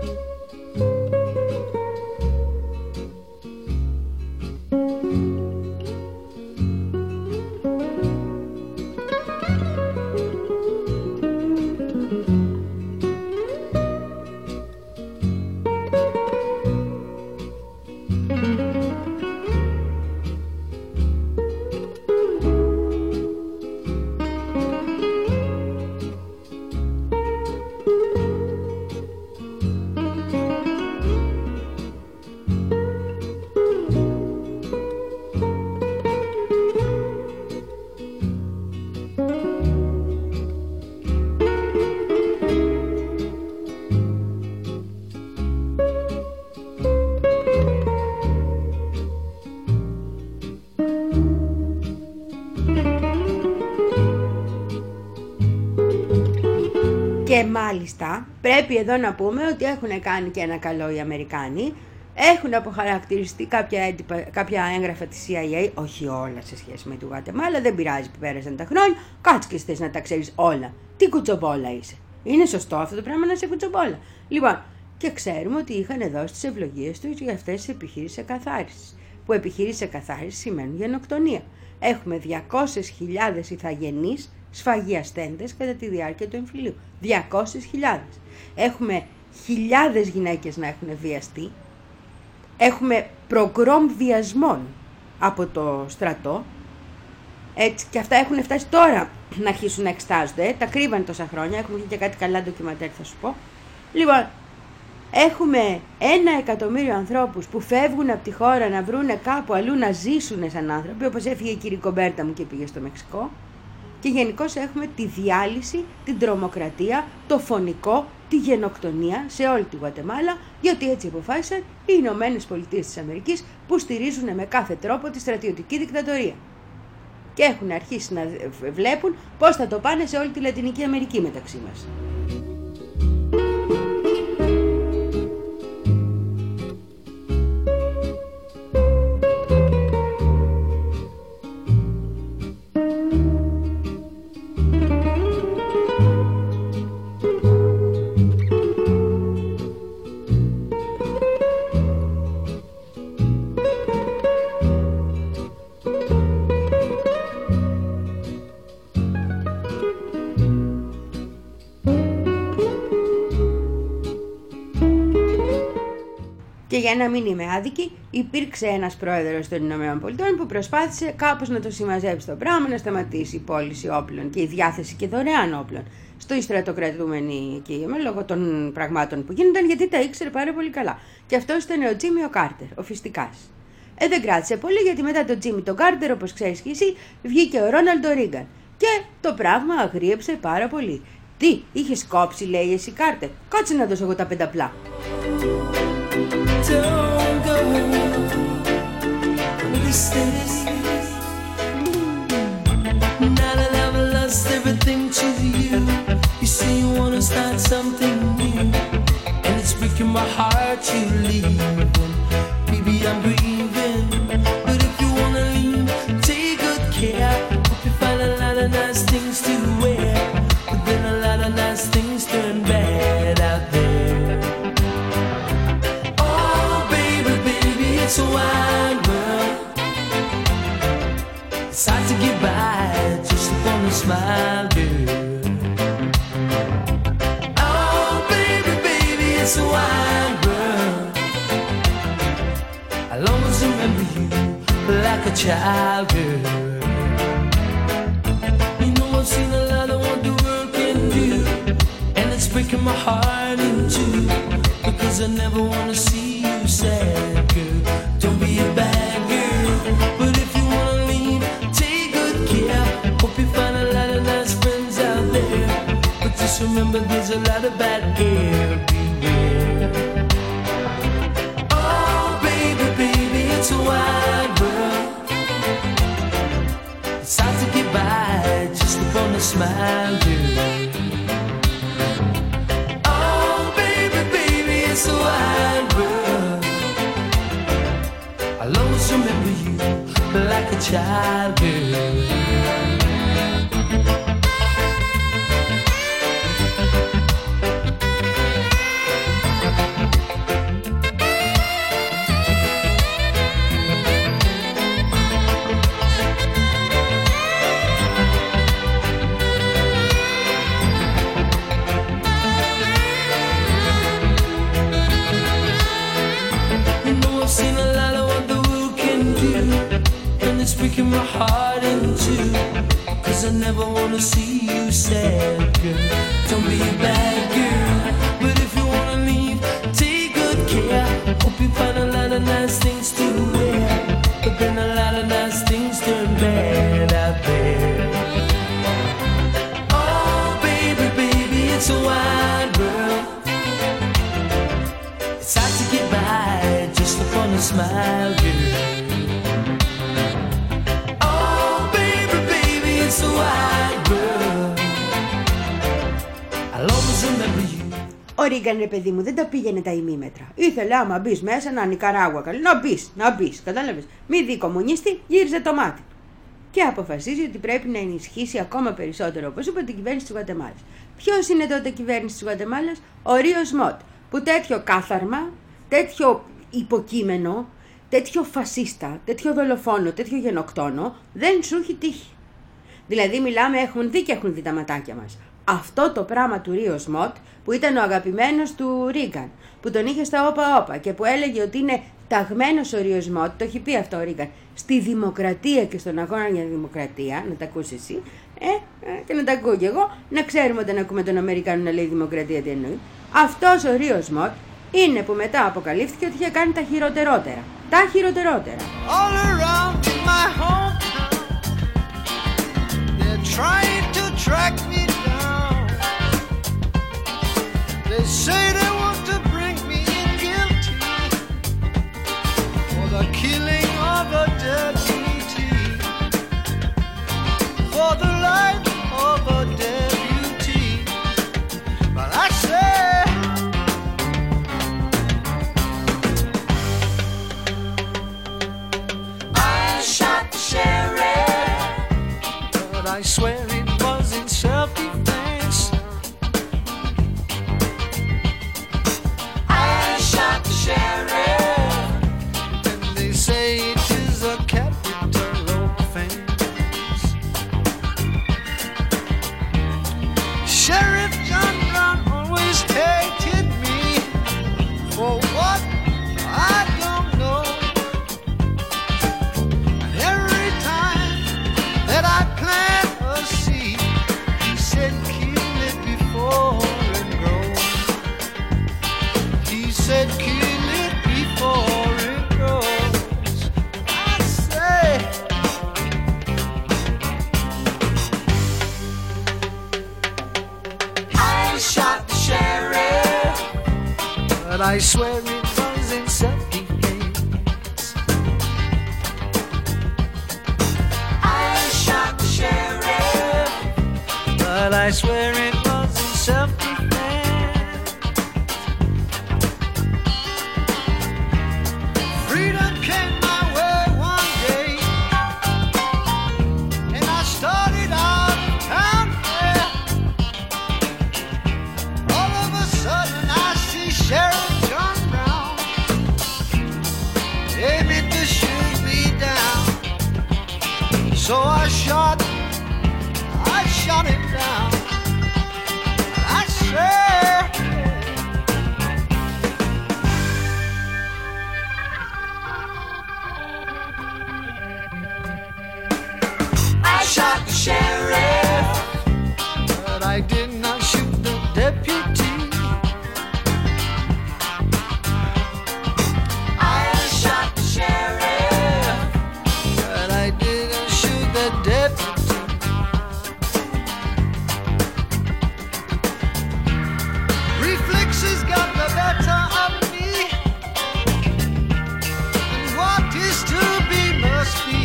Και μάλιστα πρέπει εδώ να πούμε ότι έχουν κάνει και ένα καλό οι Αμερικάνοι. Έχουν αποχαρακτηριστεί κάποια, έντυπα, κάποια έγγραφα της σι άι έι, όχι όλα σε σχέση με τη Γουατεμάλα, δεν πειράζει που πέρασαν τα χρόνια, κάτσε και θες να τα ξέρεις όλα. Τι κουτσομπόλα είσαι. Είναι σωστό αυτό το πράγμα να είσαι κουτσομπόλα. Λοιπόν, και ξέρουμε ότι είχαν δώσει τις ευλογίες τους για αυτές τις επιχείρησεις εκαθάρισης. Που επιχείρησεις εκαθάρισης σημαίνουν γενοκτονία. Έχουμε διακόσιες χιλιάδες ηθαγενείς σφαγιαστέντες κατά τη διάρκεια του εμφυλίου. διακόσιες χιλιάδες. Έχουμε χιλιάδες γυναίκες να έχουν βιαστεί. Έχουμε προγκρόμ βιασμών από το στρατό. Έτσι, και αυτά έχουν φτάσει τώρα να αρχίσουν να εξτάζονται. Τα κρύβαν τόσα χρόνια. Έχουμε και κάτι καλά ντοκιματέρ, θα σου πω. Λοιπόν, έχουμε ένα εκατομμύριο ανθρώπους που φεύγουν από τη χώρα να βρούνε κάπου αλλού να ζήσουν σαν άνθρωποι, όπως έφυγε η Κυρικομπέρτα μου και πήγε στο Μεξικό. Και γενικώς έχουμε τη διάλυση, την τρομοκρατία, το φωνικό, τη γενοκτονία σε όλη τη Γουατεμάλα, γιατί έτσι αποφάσισαν οι Ηνωμένες Πολιτείες της Αμερικής που στηρίζουν με κάθε τρόπο τη στρατιωτική δικτατορία. Και έχουν αρχίσει να βλέπουν πώς θα το πάνε σε όλη τη Λατινική Αμερική μεταξύ μας. Και για να μην είμαι άδικη, υπήρξε ένας πρόεδρος των Ηνωμένων Πολιτών που προσπάθησε κάπως να το συμμαζέψει το πράγμα, να σταματήσει η πώληση όπλων και η διάθεση και δωρεάν όπλων στο στρατοκρατούμενοι εκεί, λόγω των πραγμάτων που γίνονταν, γιατί τα ήξερε πάρα πολύ καλά. Και αυτός ήταν ο Τζίμι ο Κάρτερ, ο φιστικάς. Ε, δεν κράτησε πολύ, γιατί μετά τον Τζίμι τον Κάρτερ, όπως ξέρεις και εσύ, βγήκε ο Ρόναλντο Ρίγκαν. Και το πράγμα αγρίεψε πάρα πολύ. Τι, είχες κόψει, λέει εσύ Κάρτερ? Κάτσε να δώσω εγώ τα πενταπλά. Don't go listen. Now that I've lost everything to you, you say you wanna start something new, and it's breaking my heart to leave. Baby, I'm grieving, but if you wanna leave, take good care. Hope you find a lot of nice things to wear, but then a lot of nice things turn bad out there. It's a wide world. It's hard to get by just upon a smile, girl. Oh, baby, baby, it's a wide world. I'll always remember you like a child, girl. You know I've seen a lot of what the world can do, and it's breaking my heart in two, because I never wanna see you sad, girl. Don't be a bad girl, but if you wanna leave, take good care. Hope you find a lot of nice friends out there, but just remember there's a lot of bad air, beware. Oh, baby, baby, it's a wide world. It's hard to get by just upon a smile, girl. Oh, baby, baby, it's a wide world. I'll always remember you like a child, girl. You know I've seen a lot of what the world can do, and it's breaking my heart in two, cause I never wanna see you sad, girl. Don't be a bad girl, but if you wanna leave, take good care. Hope you find a lot of nice things to wear, but then a lot of nice things turn bad out there. Oh, baby, baby, it's a wide world. It's hard to get by just upon a smile, girl. Oh, baby, baby, it's a wide world. I'll always remember Ο Ρίγκαν, ρε παιδί μου, δεν τα πήγαινε τα ημίμετρα. Ήθελε άμα μπει μέσα να Νικαράγουα καλή. Να μπει, να μπει. Κατάλαβε. Μη δει κομμουνίστη, γύριζε το μάτι. Και αποφασίζει ότι πρέπει να ενισχύσει ακόμα περισσότερο, όπως είπα, την κυβέρνηση της Γουατεμάλας. Ποιος είναι τότε η κυβέρνηση της Γουατεμάλας? Ο Ρίος Μότ. Που τέτοιο κάθαρμα, τέτοιο υποκείμενο, τέτοιο φασίστα, τέτοιο δολοφόνο, τέτοιο γενοκτόνο δεν σου έχει τύχει. Δηλαδή, μιλάμε, έχουν δει και έχουν δει τα ματάκια μας. Αυτό το πράγμα του Ρίος Μότ, που ήταν ο αγαπημένος του Ρίγκαν, που τον είχε στα όπα-όπα και που έλεγε ότι είναι ταγμένος ο Ρίος Μότ, το έχει πει αυτό ο Ρίγκαν, στη δημοκρατία και στον αγώνα για τη δημοκρατία, να τα ακούσει εσύ, ε, ε, και να τα ακούω κι εγώ, να ξέρουμε όταν ακούμε τον Αμερικάνο να λέει δημοκρατία τι εννοεί. Αυτός ο Ρίος Μότ είναι που μετά αποκαλύφθηκε ότι είχε κάνει τα χειροτερότερα. Τα χειροτερότερα. All around in my hometown, they're trying to track me down. They say they want to bring me in guilty for the killing of a deputy, for the life of a deputy. But I say I swear it was in self-defense. I shot the sheriff, and they say it is a capital offense. Sheriff John Brown always hated me for what I don't know. And every time that I plant a seed, he said kill it before it grows. He said kill it before it grows. I say I shot the sheriff, but I swear it was in self-defense. I shot the sheriff, but I swear it was in self-defense. Freedom came my way one day, and I started out of town there. All of a sudden I see Sheriff John Brown aiming to shoot me down. So I shot, I shot him down. I said, I shot the sheriff, but I did not shoot the deputy. I shot the sheriff, but I didn't shoot the deputy. Reflexes got the better of me, and what is to be must be.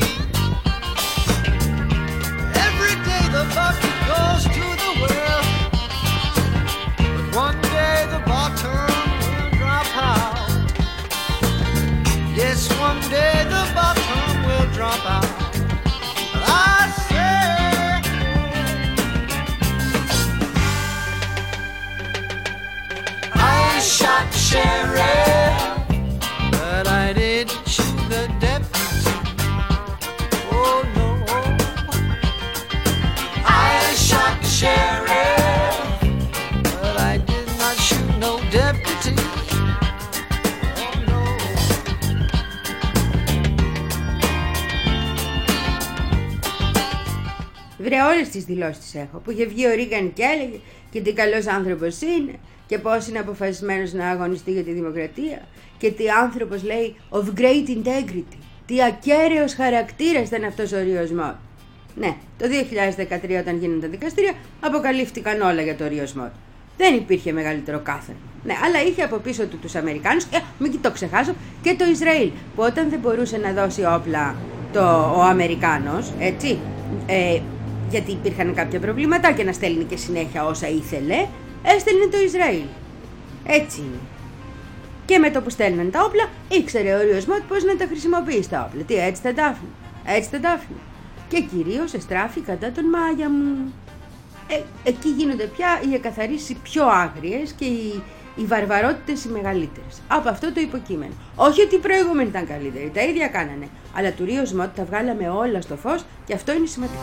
Every day the bucket goes to the well, but one day the bottom will drop out. Yes, one day the bottom will drop out. But I say I shot the sheriff, but I didn't shoot the deputy. Oh no, I shot the sheriff, but I did not shoot no deputy. Oh no. Βρε, όλες τις δηλώσεις τις έχω. Που είχε βγει ο Ρίγκαν και έλεγε και τι καλός άνθρωπος είναι και πώς είναι αποφασισμένος να αγωνιστεί για τη δημοκρατία και τι άνθρωπος, λέει, of great integrity. Τι ακέραιος χαρακτήρας ήταν αυτός ο Ρίος Μότ. Ναι, το δύο χιλιάδες δεκατρία όταν γίνανε τα δικαστήρια αποκαλύφθηκαν όλα για το Ρίος Μότ. Δεν υπήρχε μεγαλύτερο κάθαρμα. Ναι, αλλά είχε από πίσω του τους Αμερικάνους, ε, μην το ξεχάσω, και το Ισραήλ, που όταν δεν μπορούσε να δώσει όπλα το, ο Αμερικάνος, έτσι, ε, γιατί υπήρχαν κάποια προβλήματα και να στέλνει και συνέχεια όσα ήθελε, έστελνε το Ισραήλ. Έτσι είναι. Και με το που στέλναν τα όπλα, ήξερε ο Ρίος Μοτ πώς να τα χρησιμοποιήσει τα όπλα. Τι, έτσι τα τάφνει. Έτσι τα τάφνει. Και κυρίως εστράφει κατά τον Μάγια μου. Ε, εκεί γίνονται πια οι εκαθαρίσεις πιο άγριες και οι, οι βαρβαρότητες οι μεγαλύτερες. Από αυτό το υποκείμενο. Όχι ότι οι προηγούμενοι ήταν καλύτεροι, τα ίδια κάνανε. Αλλά του Ρίος Μοτ τα βγάλαμε όλα στο φως και αυτό είναι σημαντικό.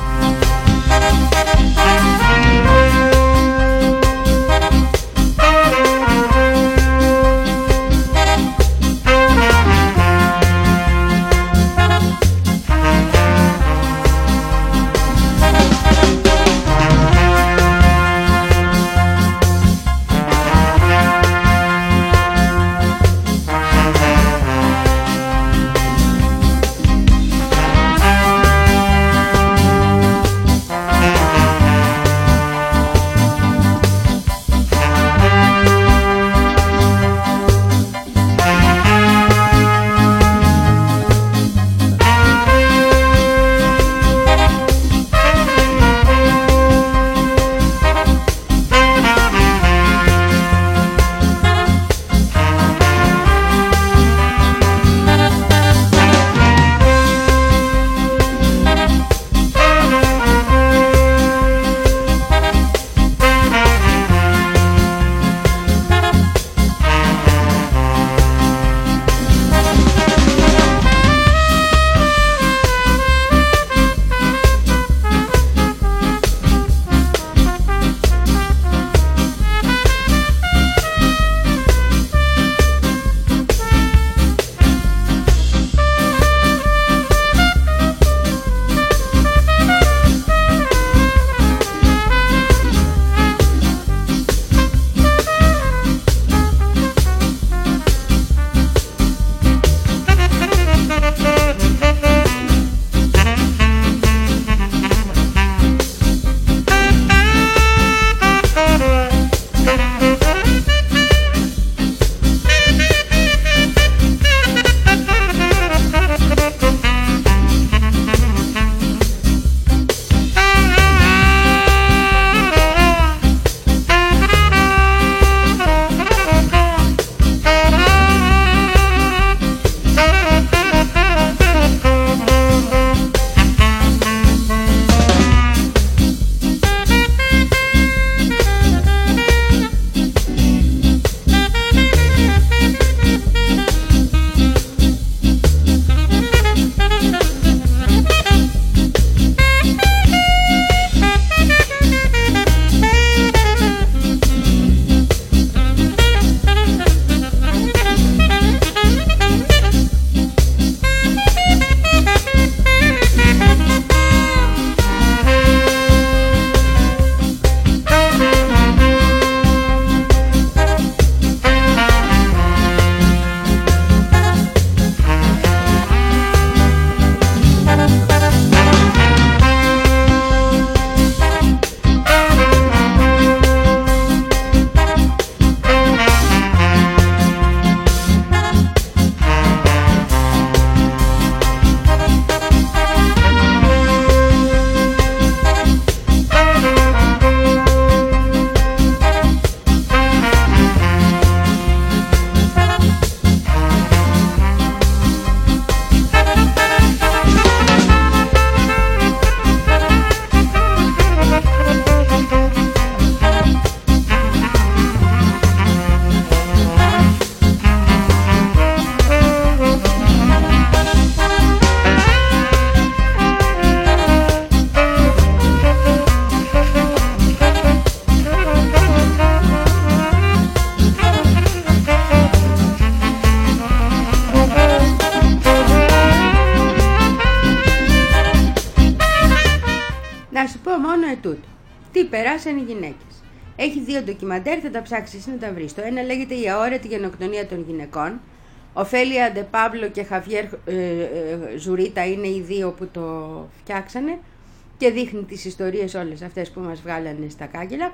τούτο. Τι περάσαν οι γυναίκες. Έχει δύο ντοκιμαντέρ, θα τα ψάξεις να τα βρεις. Το ένα λέγεται «Η αόρατη γενοκτονία των γυναικών». Οφέλια Ντε Παύλο και Χαβιέρ ε, ε, Ζουρίτα είναι οι δύο που το φτιάξανε και δείχνει τις ιστορίες όλες αυτές που μας βγάλανε στα κάγκελα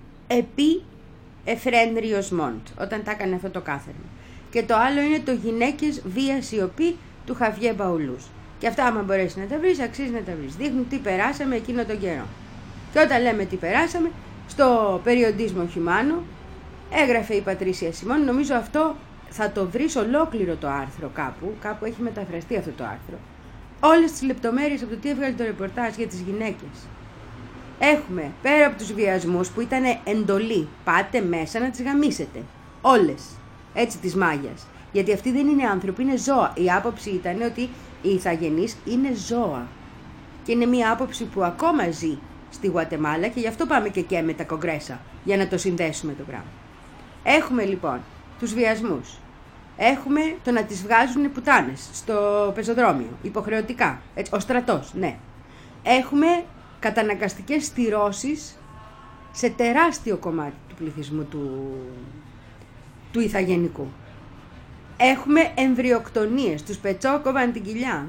επί Εφρέν Ριοσμόντ, όταν τα έκανε αυτό το κάθερμα. Και το άλλο είναι το «Γυναίκες βία σιωπή» του Χαβιέ Μπαουλούς. Και αυτά, άμα μπορέσεις να τα βρεις, αξίζει να τα βρεις. Δείχνουν τι περάσαμε εκείνο τον καιρό. Και όταν λέμε τι περάσαμε, στο περιοντίσμο Χιμάνο Έγραφε η Πατρίσια Σιμών, νομίζω αυτό θα το βρεις ολόκληρο το άρθρο κάπου, κάπου έχει μεταφραστεί αυτό το άρθρο. Όλες τις λεπτομέρειες από το τι έβγαλε το ρεπορτάζ για τις γυναίκες. Έχουμε, πέρα από τους βιασμούς που ήταν εντολή, πάτε μέσα να τις γαμίσετε. Όλες. Έτσι της μάγιας. Γιατί αυτοί δεν είναι άνθρωποι, είναι ζώα. Η άποψη ήταν ότι οι ηθαγενείς είναι ζώα. Και είναι μια άποψη που ακόμα ζει στη Γουατεμάλα και γι' αυτό πάμε και και με τα κογκρέσα, για να το συνδέσουμε το πράγμα. Έχουμε λοιπόν τους βιασμούς. Έχουμε το να τις βγάζουν πουτάνες στο πεζοδρόμιο, υποχρεωτικά. Έτσι, ο στρατός, ναι. Έχουμε καταναγκαστικές στηρώσεις σε τεράστιο κομμάτι του πληθυσμού του, του ηθαγενικού. Έχουμε εμβριοκτονίες, τους πετσόκοβαν την κοιλιά.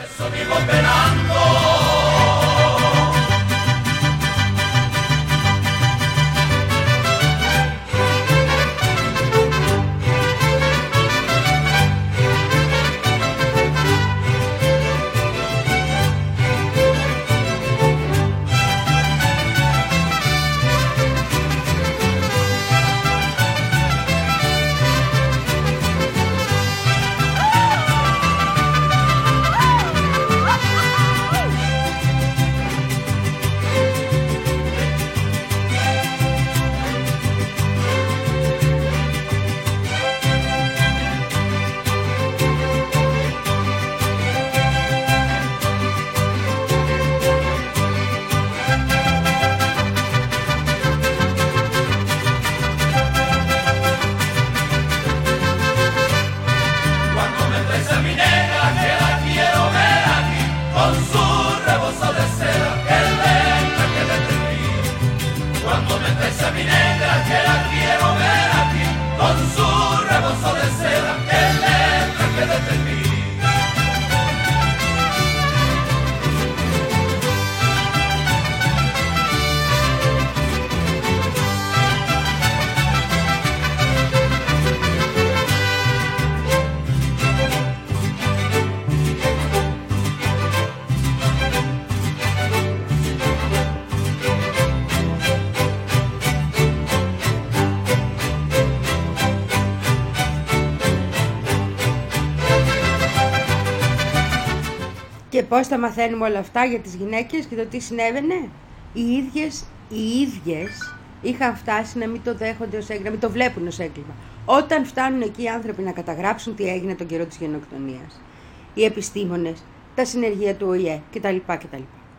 Και πώς θα μαθαίνουμε όλα αυτά για τις γυναίκες και το τι συνέβαινε? Οι ίδιες, οι ίδιες είχαν φτάσει να μην το δέχονται ως έγκλημα, να μην το βλέπουν ως έγκλημα. Όταν φτάνουν εκεί οι άνθρωποι να καταγράψουν τι έγινε τον καιρό της γενοκτονίας, οι επιστήμονες, τα συνεργεία του Ο Η Ε κτλ. κτλ.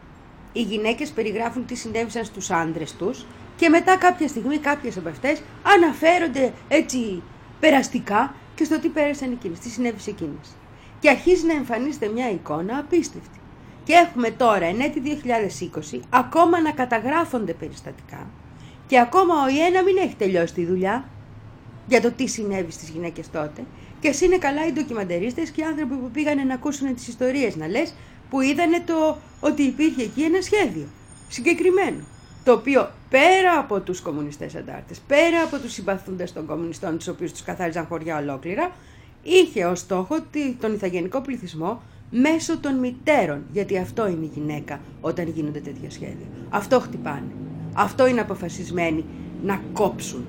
Οι γυναίκες περιγράφουν τι συνέβησαν στους άντρες τους και μετά κάποια στιγμή κάποιες από αυτές αναφέρονται έτσι περαστικά και στο τι πέρασαν εκείνες, τι συνέβη σε εκείνες. Και αρχίζει να εμφανίζεται μια εικόνα απίστευτη. Και έχουμε τώρα, εν έτη δύο χιλιάδες είκοσι, ακόμα να καταγράφονται περιστατικά και ακόμα ο Ο Η Ε να μην έχει τελειώσει τη δουλειά για το τι συνέβη στις γυναίκες τότε. Και ας είναι καλά οι ντοκιμαντερίστες και οι άνθρωποι που πήγανε να ακούσουν τις ιστορίες, να λες, που είδανε το ότι υπήρχε εκεί ένα σχέδιο συγκεκριμένο, το οποίο πέρα από τους κομμουνιστές αντάρτες, πέρα από τους συμπαθούντες των κομμουνιστών, τους οποίους τους καθάριζαν χωριά ολόκληρα, είχε ως στόχο τον ηθαγενικό πληθυσμό μέσω των μητέρων, γιατί αυτό είναι η γυναίκα όταν γίνονται τέτοια σχέδια. Αυτό χτυπάνε. Αυτό είναι αποφασισμένοι να κόψουν.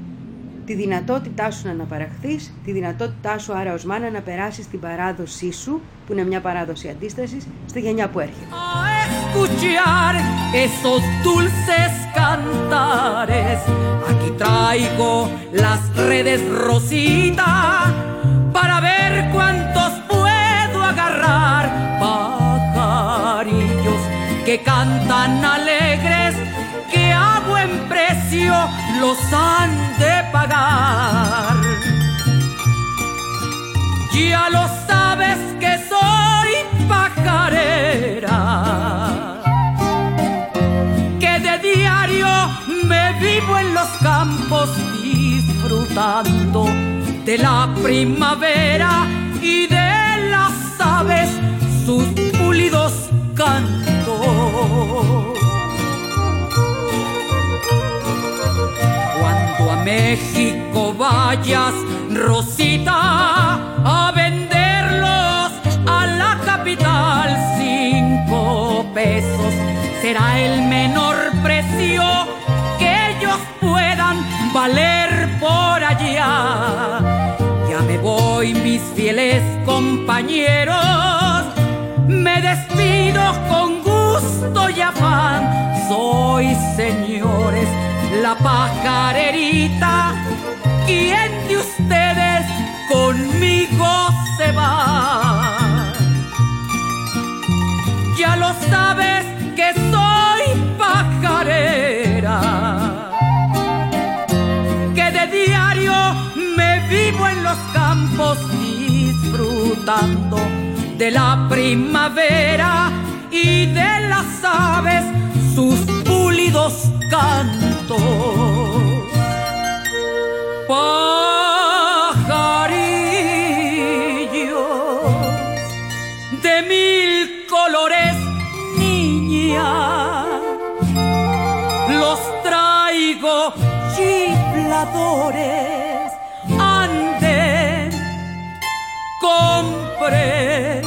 Τη δυνατότητά σου να αναπαραχθείς, τη δυνατότητά σου άρα ως μάνα να περάσεις την παράδοσή σου, που είναι μια παράδοση αντίστασης, στη γενιά που έρχεται. Escuchar esos dulces cantares. Aquí traigo las redes, Rosita, para ver cuántos puedo agarrar. Pajarillos que cantan alegres, que a buen precio los han de pagar. Ya lo sabes que soy pajarera, que de diario me vivo en los campos disfrutando de la primavera y de las aves sus pulidos cantos. Cuando a México vayas, Rosita, a venderlos a la capital, cinco pesos será el menor precio que ellos puedan valer por fieles compañeros, me despido con gusto y afán. Soy, señores, la pajarerita. ¿Quién de ustedes conmigo se va? Ya lo sabes que soy pajarera, que de diario me vivo en los campos disfrutando de la primavera y de las aves sus pulidos cantos. Pajarillos de mil colores, niña, los traigo chifladores. Anden, compren.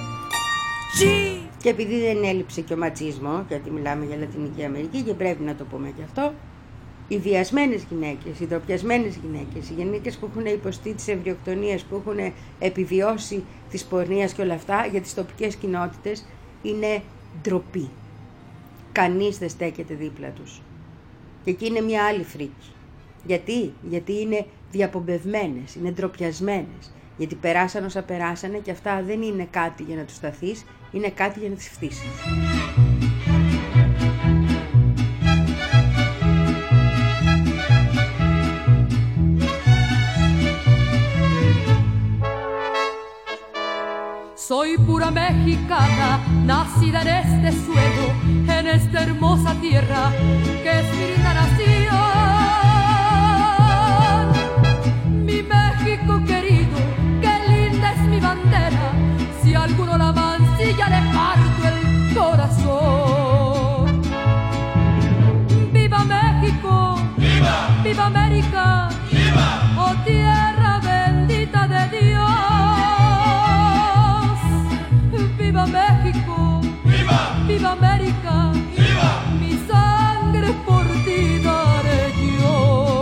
Και επειδή δεν έλειψε και ο ματσισμό, γιατί μιλάμε για Λατινική Αμερική και πρέπει να το πούμε και αυτό, οι βιασμένες γυναίκες, οι ντροπιασμένες γυναίκες, οι γυναίκες που έχουν υποστεί τις ευριοκτονίες, που έχουν επιβιώσει της πορνείας και όλα αυτά, για τις τοπικές κοινότητες είναι ντροπή. Κανείς δεν στέκεται δίπλα τους. Και εκεί είναι μια άλλη φρίκη. Γιατί? Γιατί είναι διαπομπευμένες, είναι ντροπιασμένες. Γιατί περάσαν όσα περάσανε και αυτά δεν είναι κάτι για να τους σταθείς, είναι κάτι για να τις φτύσεις. Soy pura mexicana, nacida en este suelo, en esta hermosa tierra que es mi linda nación. Mi México querido, qué linda es mi bandera, si alguno la mancilla le parto el corazón. ¡Viva México! ¡Viva! ¡Viva América! ¡Viva! ¡Oh tierra bendita de Dios! ¡Viva México! ¡Viva! ¡Viva América! ¡Viva! Mi sangre por ti daré yo.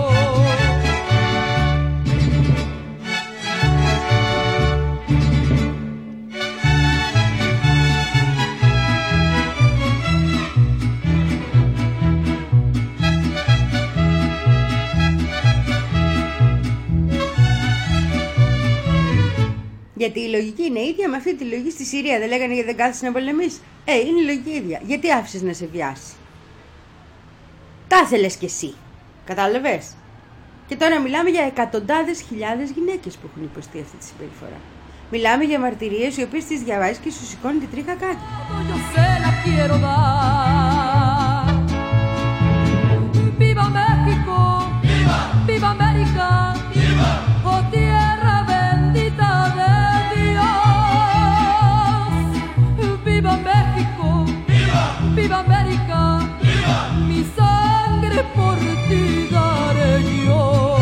Γιατί η λογική είναι ίδια με αυτή τη λογική στη Συρία. Δεν λέγανε γιατί δεν κάθεσαι να πολεμήσεις. Ε, είναι η λογική ίδια. Γιατί άφησες να σε βιάσει? Τα ήθελες κι εσύ. Κατάλαβες? Και τώρα μιλάμε για εκατοντάδες χιλιάδες γυναίκες που έχουν υποστεί αυτή τη συμπεριφορά. Μιλάμε για μαρτυρίες οι οποίες τις διαβάζεις και σου σηκώνει τη τρίχα κάτω. Viva México, viva, viva América, viva, oh tierra bendita de Dios. Viva México, viva, viva América, viva, mi sangre por ti daré yo.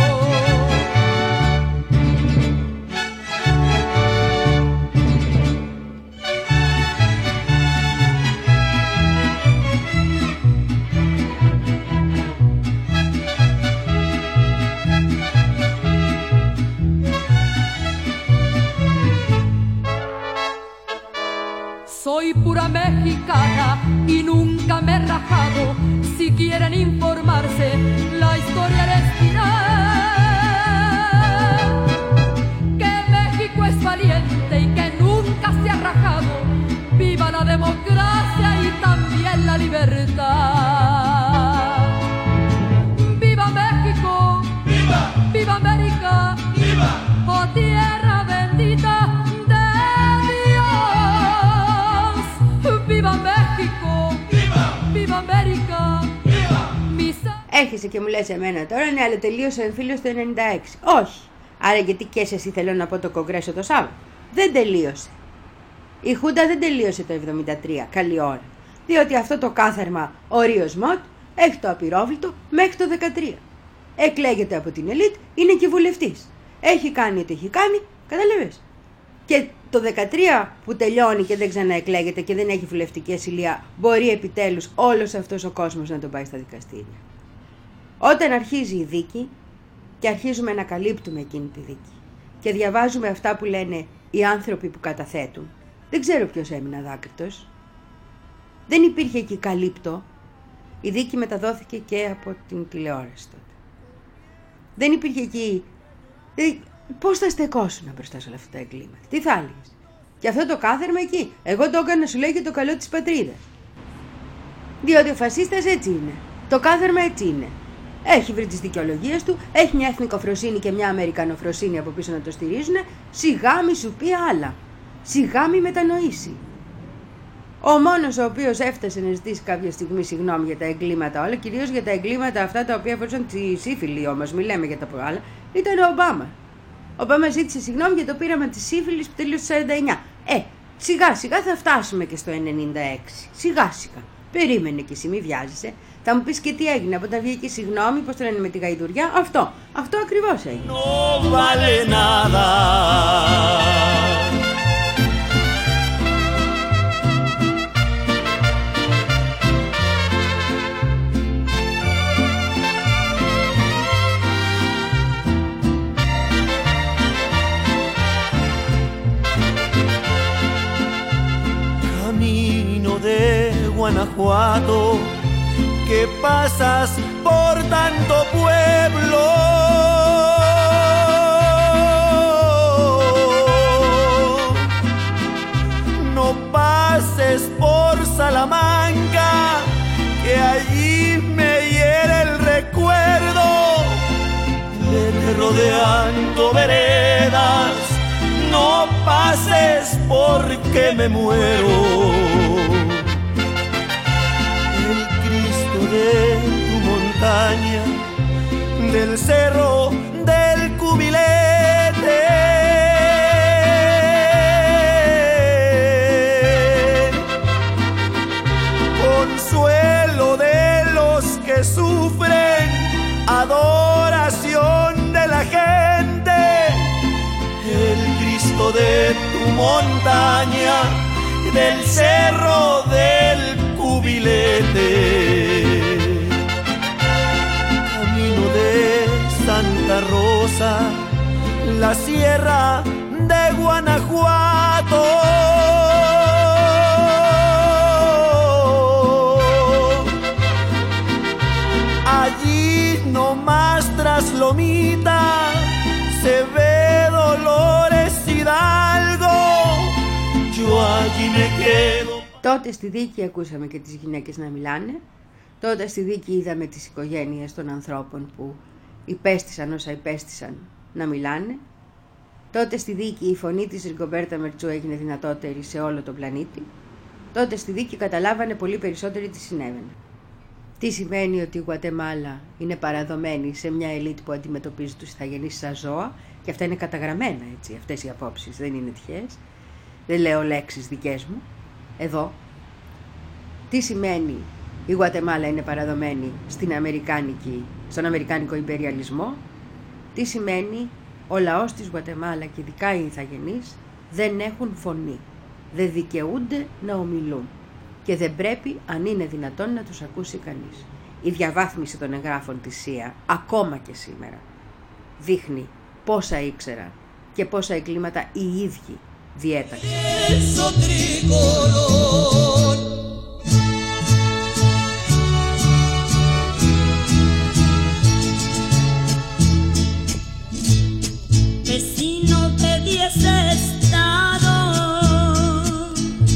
Soy pura mexicana y nunca me he rajado. Si quieren informarse, la historia les dirá que México es valiente y que nunca se ha rajado. Viva la democracia y también la libertad. Viva México, viva, viva América, viva, oh tierra bendita. Viva México, viva, viva América, viva, misa. Έρχεσαι και μου λες εμένα τώρα, ναι, αλλά τελείωσε ο εμφύλιος το ενενήντα έξι. Όχι. Άρα γιατί και εσύ θέλω να πω το κογκρέσο το Σάββατο? Δεν τελείωσε. Η Χούντα δεν τελείωσε το εβδομήντα τρία, καλή ώρα. Διότι αυτό το κάθαρμα ορίος ΜΟΤ έχει το απειρόβλητο μέχρι το δεκατρία. Εκλέγεται από την ελίτ, είναι και βουλευτής. Έχει κάνει ό,τι έχει κάνει, καταλαβες. Και το δεκατρία που τελειώνει και δεν ξαναεκλέγεται και δεν έχει βουλευτική ασυλία, μπορεί επιτέλους όλος αυτός ο κόσμος να τον πάει στα δικαστήρια. Όταν αρχίζει η δίκη και αρχίζουμε να καλύπτουμε εκείνη τη δίκη και διαβάζουμε αυτά που λένε οι άνθρωποι που καταθέτουν. Δεν ξέρω ποιος έμεινε αδάκριτος. Δεν υπήρχε εκεί καλύπτο. Η δίκη μεταδόθηκε και από την τηλεόραση τότε. Δεν υπήρχε εκεί... Πώς θα στεκόσουν μπροστά σε όλα αυτά τα εγκλήματα? Τι θα έλεγες? Και αυτό το κάθερμα εκεί. Εγώ το έκανα, σου λέει, για το καλό της πατρίδας. Διότι ο φασίστας έτσι είναι. Το κάθερμα έτσι είναι. Έχει βρει τις δικαιολογίες του, έχει μια εθνικοφροσύνη και μια αμερικανοφροσύνη από πίσω να το στηρίζουν. Σιγά μη σου πει άλλα. Σιγά μη μετανοήσει. Ο μόνος ο οποίος έφτασε να ζητήσει κάποια στιγμή συγγνώμη για τα εγκλήματα όλα, κυρίως για τα εγκλήματα αυτά τα οποία αφορούσαν τη σύφυλη όμως, μη λέμε για τα άλλα, ήταν ο Ομπάμα. Ο Ομπάμα ζήτησε συγγνώμη για το πείραμα της σύφυλης που τελείωσε το σαράντα εννιά. Ε, σιγά σιγά θα φτάσουμε και στο ενενήντα έξι. Σιγά σιγά. Περίμενε κι εσύ, μη βιάζεσαι. Θα μου πεις και τι έγινε από όταν βγήκε συγγνώμη, πώς το λένε με τη γαϊδουριά. Αυτό, αυτό ακριβώς έγινε. No vale nada. Camino de Guanajuato, que pasas por tanto pueblo. No pases por Salamanca, que allí me hiere el recuerdo. Vete rodeando veredas, no pases porque me muero. De tu montaña, del cerro del Cubilete, consuelo de los que sufren, adoración de la gente, el Cristo de tu montaña, del cerro del Cubilete. Santa Rosa, la sierra de Guanajuato. Allí nomás tras Lomita se ve Dolores Hidalgo. Yo allí me quedo. Τότε στη δίκη ακούσαμε και τις γυναίκες να μιλάνε. Τότε στη δίκη είδαμε τις οικογένειες των ανθρώπων που υπέστησαν όσα υπέστησαν να μιλάνε. Τότε στη δίκη η φωνή της Ριγκομπέρτα Μερτσού έγινε δυνατότερη σε όλο τον πλανήτη. Τότε στη δίκη καταλάβανε πολύ περισσότεροι τι συνέβαινε. Τι σημαίνει ότι η Γουατεμάλα είναι παραδομένη σε μια ελίτ που αντιμετωπίζει τους ηθαγενείς σαν ζώα, και αυτά είναι καταγραμμένα, έτσι, αυτές οι απόψεις δεν είναι τυχαίες. Δεν λέω λέξεις δικές μου. Εδώ. Τι σημαίνει η Γουατεμάλα είναι παραδομένη στην Αμερικάνικη, στον Αμερικάνικο ιμπεριαλισμό? Τι σημαίνει ο λαός της Γουατεμάλα και ειδικά οι ηθαγενείς δεν έχουν φωνή, δεν δικαιούνται να ομιλούν και δεν πρέπει, αν είναι δυνατόν, να τους ακούσει κανείς. Η διαβάθμιση των εγγράφων της ΣΥΑ, ακόμα και σήμερα, δείχνει πόσα ήξεραν και πόσα εγκλήματα οι ίδιοι διέταξαν. Vecino de diez estados,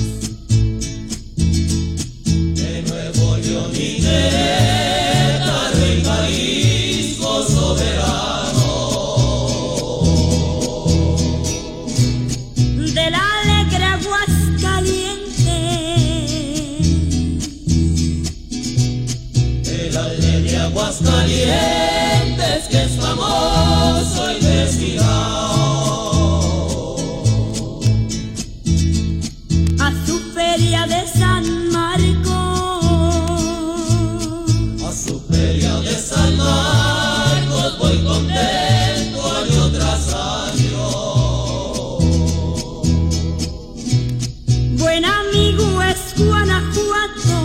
de Nuevo León y Querétaro y Jalisco soberano, del alegre Aguascalientes, del alegre Aguascalientes, que es famoso y desfilado. a su feria de San Marcos, A su feria de San Marcos voy contento año tras año. buen amigo es Guanajuato,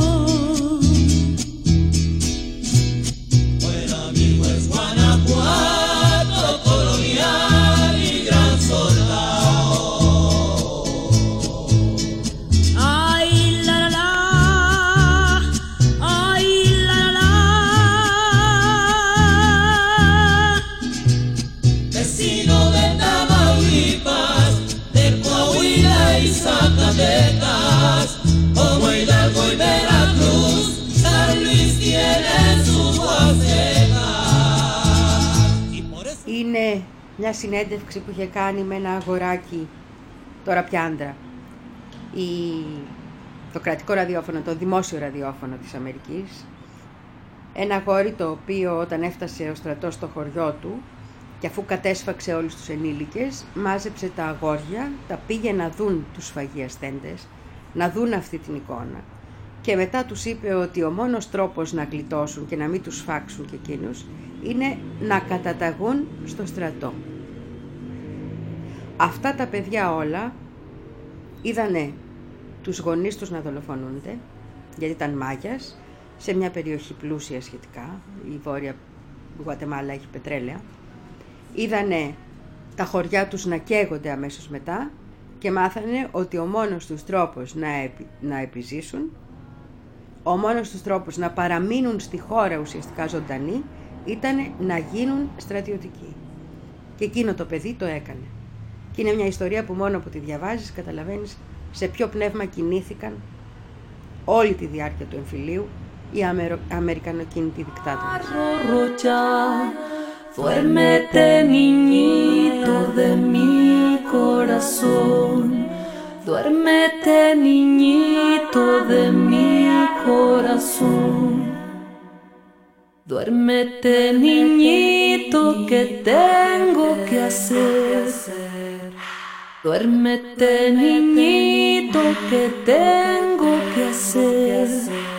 Buen amigo es Guanajuato, colonial y gran soldado. μια συνέντευξη που είχε κάνει με ένα αγοράκι, τώρα πια άντρα, η, το κρατικό ραδιόφωνο, το δημόσιο ραδιόφωνο της Αμερικής. Ένα αγόρι το οποίο όταν έφτασε ο στρατός στο χωριό του και αφού κατέσφαξε όλους τους ενήλικες, μάζεψε τα αγόρια, τα πήγε να δουν τους σφαγιαστέντες, να δουν αυτή την εικόνα. Και μετά τους είπε ότι ο μόνος τρόπος να γλιτώσουν και να μην τους σφάξουν και εκείνους είναι να καταταγούν στο στρατό. Αυτά τα παιδιά όλα είδανε τους γονείς τους να δολοφονούνται, γιατί ήταν μάγιας, σε μια περιοχή πλούσια σχετικά, η Βόρεια Γουατεμάλα έχει πετρέλαια. Είδανε τα χωριά τους να καίγονται αμέσως μετά και μάθανε ότι ο μόνος τους τρόπος να, επι, να επιζήσουν, ο μόνος τους τρόπος να παραμείνουν στη χώρα ουσιαστικά ζωντανοί, ήταν να γίνουν στρατιωτικοί. Και εκείνο το παιδί το έκανε. Και είναι μια ιστορία που μόνο που τη διαβάζεις καταλαβαίνεις σε ποιο πνεύμα κινήθηκαν όλη τη διάρκεια του εμφυλίου οι Αμερο... αμερικανοκίνητοι δικτάτορες. Duérmete, niñito de mi corazón. Duérmete, niñito de mi corazón. Duérmete, niñito, que tengo que hacer. Duérmete, niñito, que tengo que hacer.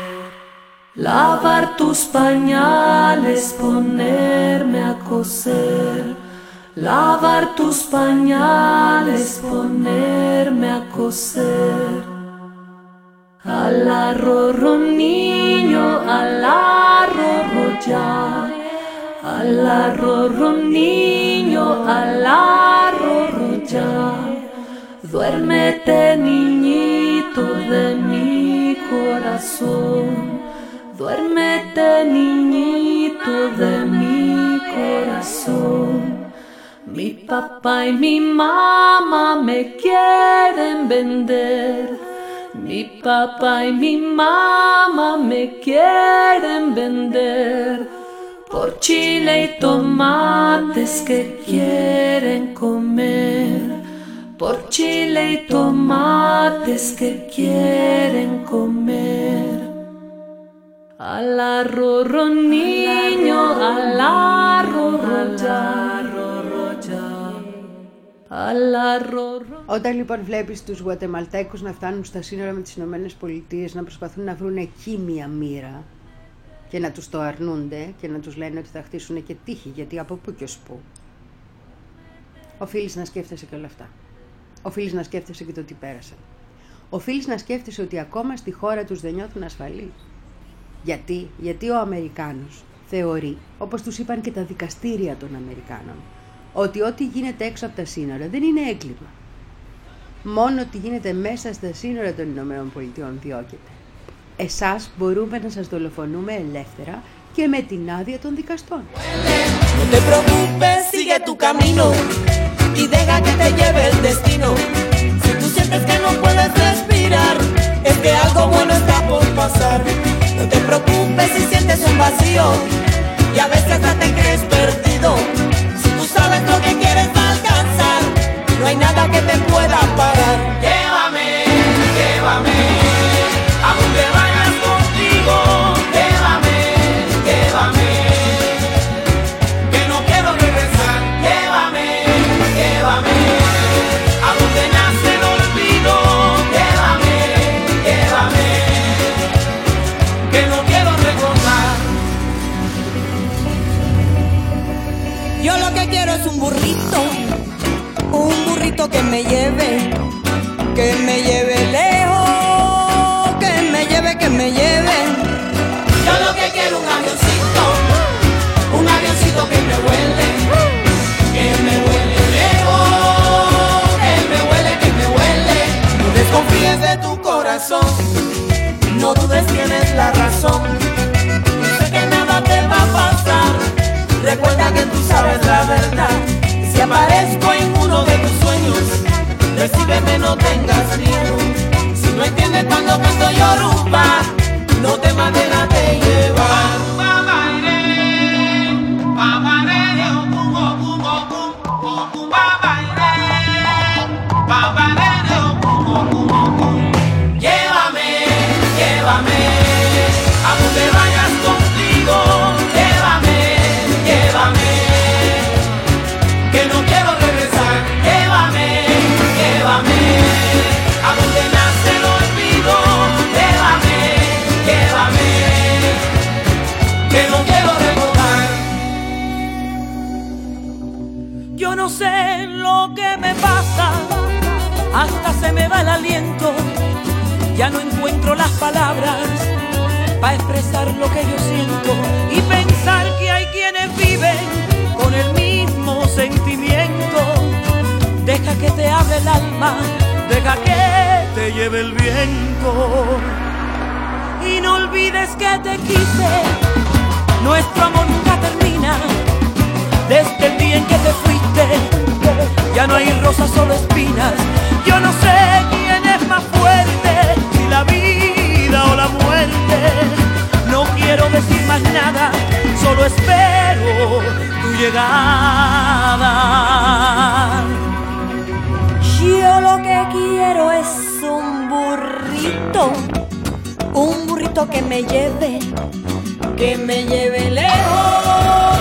Lavar tus pañales, ponerme a coser. Lavar tus pañales, ponerme a coser. Al arrorro niño, al arrorro ya. Al arrorro niño, al arrorro ya. Duérmete, niñito de mi corazón. Duérmete, niñito de mi corazón. Mi papá y mi mamá me quieren vender. Mi papá y mi mamá me quieren vender. Por chile y tomates que quieren comer. Por chile y tomates que quieren comer. Al arrorro niño, al arrorro ya. Al arrorro. Όταν λοιπόν βλέπεις τους Γουατεμαλτέκους να φτάνουν στα σύνορα με τις Ηνωμένες Πολιτείες, να προσπαθούν να βρουν εκεί μία μοίρα και να τους το αρνούνται και να τους λένε ότι θα χτίσουν και τείχη, γιατί από πού και ως πού, οφείλεις να σκέφτεσαι και όλα αυτά. Οφείλεις να σκέφτεσαι και το τι πέρασαν. Οφείλεις να σκέφτεσαι ότι ακόμα στη χώρα τους δεν νιώθουν ασφαλείς. Γιατί, γιατί ο Αμερικάνος θεωρεί, όπως τους είπαν και τα δικαστήρια των Αμερικάνων, ότι ό,τι γίνεται έξω από τα σύνορα δεν είναι έγκλημα. Μόνο ό,τι γίνεται μέσα στα σύνορα των Ηνωμένων Πολιτειών διώκεται. Εσάς μπορούμε να σας δολοφονούμε ελεύθερα και με την άδεια των δικαστών. No te preocupes, sigue tu camino y deja que te lleve el destino. Si tú sientes que no puedes respirar, es que algo bueno está por pasar. No te preocupes si sientes un vacío y a veces hasta te crees perdido. Si tú sabes lo que quieres alcanzar, no hay nada que te pueda parar. Llévame, llévame, a donde vayas contigo. Llévame, llévame, que no quiero regresar. Llévame, llévame, a donde nace el olvido. Llévame, llévame, que no quiero recordar. Yo lo que quiero es un burrito, un burrito que me lleve, que me lleve lejos, que me lleve, que me lleve. Yo lo que quiero es un avioncito, un avioncito que me huele, que me huele lejos, que me huele, que me huele. No desconfíes de tu corazón, no dudes, tienes la razón. Yo sé que nada te va a pasar, recuerda que tú sabes la verdad. Si aparezco en uno de tus sueños, recíbeme, no tengas miedo. Si no entiendes cuando canto Yoruba, no temas de la te llevar. encuentro las palabras para expresar lo que yo siento y pensar que hay quienes viven con el mismo sentimiento. Deja que te hable el alma, deja que te lleve el viento. Y no olvides que te quise, nuestro amor nunca termina. Desde el día en que te fuiste, ya no hay rosas, solo espinas. Yo no sé quién es más fuerte, si la vida o la muerte. No quiero decir más nada, solo espero tu llegada. Yo lo que quiero es un burrito, un burrito que me lleve, que me lleve lejos,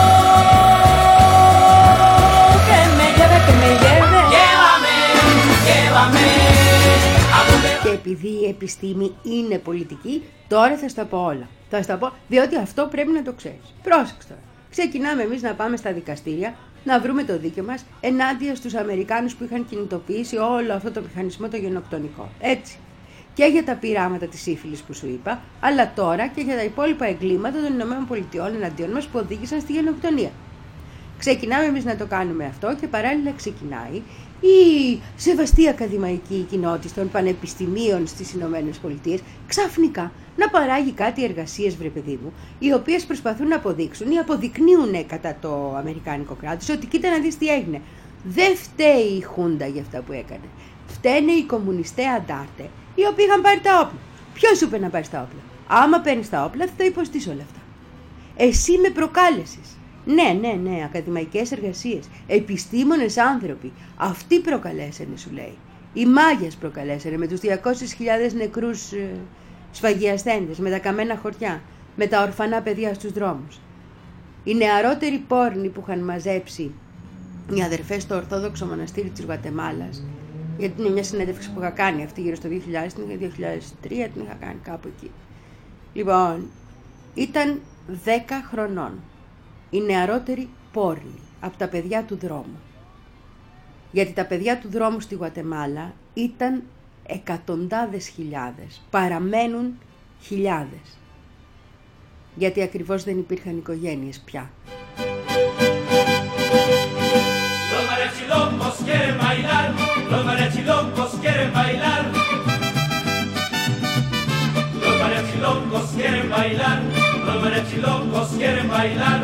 que me lleve, que me lleve. Llévame, llévame a donde... Και επειδή η επιστήμη είναι πολιτική, τώρα θα στα πω όλα. Θα στα πω, διότι αυτό πρέπει να το ξέρεις. Πρόσεξε τώρα. Ξεκινάμε εμείς να πάμε στα δικαστήρια, να βρούμε το δίκαιο μας ενάντια στους Αμερικάνους που είχαν κινητοποιήσει όλο αυτό το μηχανισμό το γενοκτονικό. Έτσι. Και για τα πειράματα της σύφυλης που σου είπα, αλλά τώρα και για τα υπόλοιπα εγκλήματα των ΗΠΑ εναντίον μας που οδήγησαν στη γενοκτονία. Ξεκινάμε εμείς να το κάνουμε αυτό και παράλληλα ξεκινάει η σεβαστή ακαδημαϊκή κοινότητα των πανεπιστημίων στις Ηνωμένες Πολιτείες ξαφνικά να παράγει κάτι εργασίες, βρε παιδί μου, οι οποίες προσπαθούν να αποδείξουν ή αποδεικνύουν κατά το αμερικάνικο κράτος ότι κοίτα να δεις τι έγινε. Δεν φταίει η Χούντα για αυτά που έκανε. Φταίνε οι κομμουνιστέ αντάρτε, οι οποίοι είχαν πάρει τα όπλα. Ποιος σου είπε να πάρεις τα όπλα? Άμα παίρνεις τα όπλα θα τα υποστείς όλα αυτά. Εσύ με προκάλεσες. Ναι, ναι, ναι, ακαδημαϊκές εργασίες, επιστήμονες άνθρωποι, αυτοί προκαλέσανε, σου λέει. Οι μάγιες προκαλέσανε με τους διακόσιες χιλιάδες νεκρούς ε, σφαγιασθέντες, με τα καμένα χωριά, με τα ορφανά παιδιά στους δρόμους. Οι νεαρότεροι πόρνοι που είχαν μαζέψει οι αδερφές στο Ορθόδοξο Μοναστήρι της Γουατεμάλας, γιατί είναι μια συνέντευξη που είχα κάνει αυτή γύρω στο δύο χιλιάδες, την δύο χιλιάδες τρία την είχα κάνει κάπου εκεί. Λοιπόν, ήταν δέκα χρονών. Οι νεαρότεροι πόρνοι από τα παιδιά του δρόμου. Γιατί τα παιδιά του δρόμου στη Γουατεμάλα ήταν εκατοντάδες χιλιάδες. Παραμένουν χιλιάδες. Γιατί ακριβώς δεν υπήρχαν οικογένειες πια. Los mariachilongos quieren bailar, los mariachilongos quieren bailar. Los mariachilongos quieren bailar, los mariachilongos quieren bailar.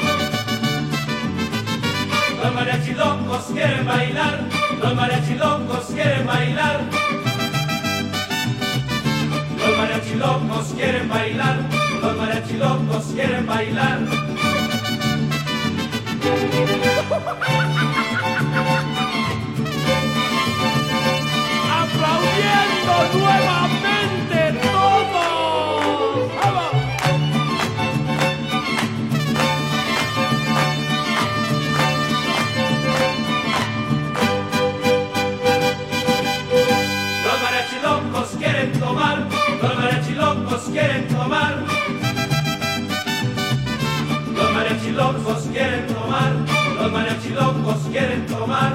Los mariachilongos quieren bailar, los mariachilongos quieren bailar. Los mariachilongos quieren bailar, los mariachilongos quieren bailar. Aplaudiendo nuevamente todos. ¡Vamos! Los mariachilongos quieren tomar, los mariachilongos quieren tomar. Los mariachilongos quieren tomar, los mariachilongos quieren tomar.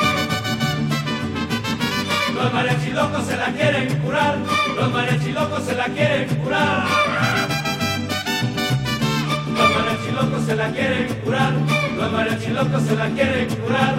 Los mariachilongos se la quieren curar, los mariachilongos se la quieren curar. Los mariachilongos se la quieren curar, los mariachilongos se la quieren curar.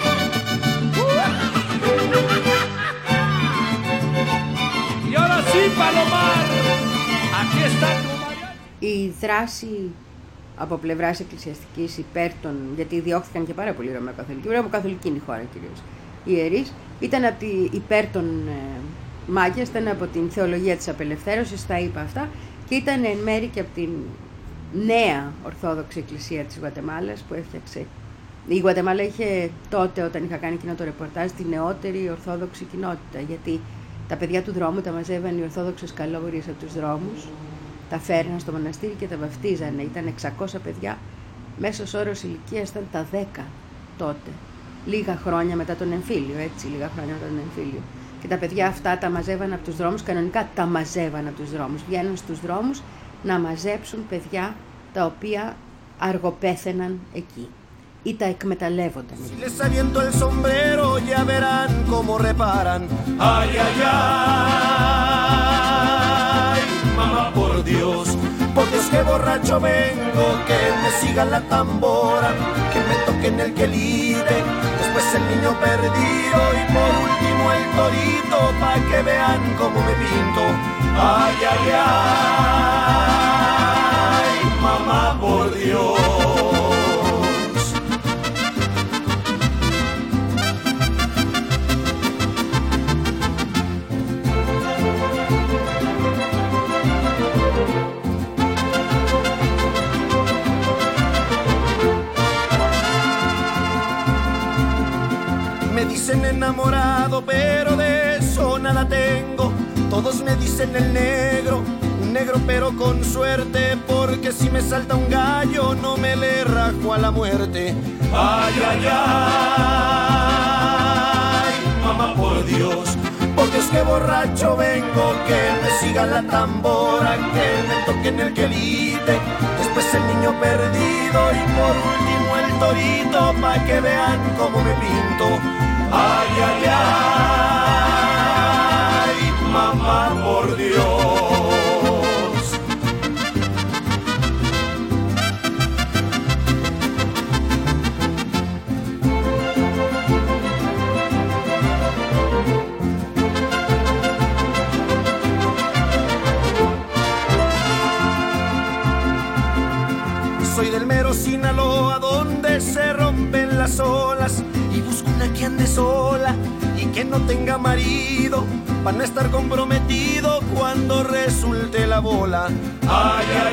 Y ahora sí, Palomar, aquí está tu mariachi. Η δράση από πλευράς εκκλησιαστικής υπέρ των, γιατί διώχθηκαν και πάρα πολύ Ρωμαιοκαθολικοί, Ρωμαιοκαθολική είναι η χώρα κυρίως, οι ιερείς, ήταν από τη, υπέρ των ε, μάγιας, ήταν από την θεολογία της απελευθέρωσης, τα είπα αυτά, και ήταν εν μέρη και από την νέα Ορθόδοξη Εκκλησία της Γουατεμάλας που έφτιαξε. Η Γουατεμάλα είχε τότε, όταν είχα κάνει εκείνο το ρεπορτάζ, τη νεότερη Ορθόδοξη κοινότητα, γιατί τα παιδιά του δρόμου τα μαζεύαν οι Ορθόδοξες καλόγριες από τους δρόμους, τα φέρναν στο μοναστήρι και τα βαφτίζανε. Ήταν εξακόσια παιδιά, μέσος όρος ηλικίας ήταν τα δέκα τότε. Λίγα χρόνια μετά τον εμφύλιο, έτσι, λίγα χρόνια μετά τον εμφύλιο. Και τα παιδιά αυτά τα μαζεύαν από τους δρόμους, κανονικά τα μαζεύαν από τους δρόμους. Βγαίνουν στους δρόμους να μαζέψουν παιδιά τα οποία αργοπέθαιναν εκεί ή τα εκμεταλλεύονταν. Si les aviento el sombrero ya verán cómo reparan. Ay, ay, ay. borracho vengo, que me siga la tambora, que me toquen el quelite, después el niño perdido y por último el torito, pa' que vean cómo me pinto. Ay, ay, ay, mamá, por Dios. Me dicen enamorado, pero de eso nada tengo. Todos me dicen el negro, un negro pero con suerte, porque si me salta un gallo no me le rajo a la muerte. Ay, ay, ay, mamá, por Dios, por Dios que borracho vengo, que me siga la tambora, que me toquen el quelite, después el niño perdido y por último el torito, pa' que vean cómo me pinto. Ay, ay, ay, mamá, por Dios. Soy del mero Sinaloa, donde se rompen las olas, y busco una que ande sola y que no tenga marido, para no estar comprometido cuando resulte la bola. Ay, ay,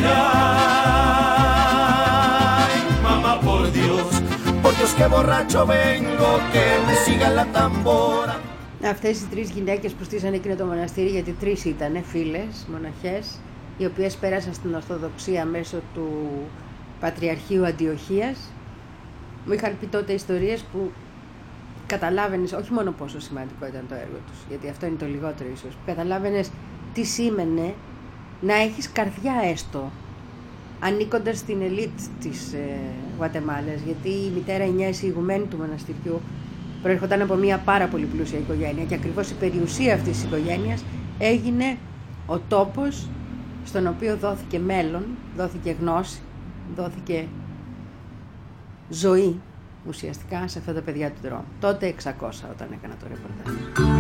ay, mamá, por Dios, por Dios que borracho vengo, que me siga la tambora. Αυτές οι τρεις γυναίκες που στήσανε εκείνο το μοναστήρι, γιατί τρεις ήταν φίλες, μοναχές, οι οποίες πέρασαν στην Ορθοδοξία μέσω του Πατριαρχείου Αντιοχίας, μου είχαν πει τότε ιστορίες που καταλάβαινες όχι μόνο πόσο σημαντικό ήταν το έργο τους, γιατί αυτό είναι το λιγότερο ίσως, που καταλάβαινες τι σήμαινε να έχεις καρδιά έστω, ανήκοντας στην ελίτ της ε, Γουατεμάλας, γιατί η μητέρα Ινιές, η ηγουμένη του μοναστηριού, προερχόταν από μια πάρα πολύ πλούσια οικογένεια και ακριβώς η περιουσία αυτής της οικογένειας έγινε ο τόπος στον οποίο δόθηκε μέλλον, δόθηκε γνώση, δόθηκε ζωή ουσιαστικά σε αυτά τα παιδιά του δρόμου. Τότε εξακόσια όταν έκανα το ρεπορτάζ.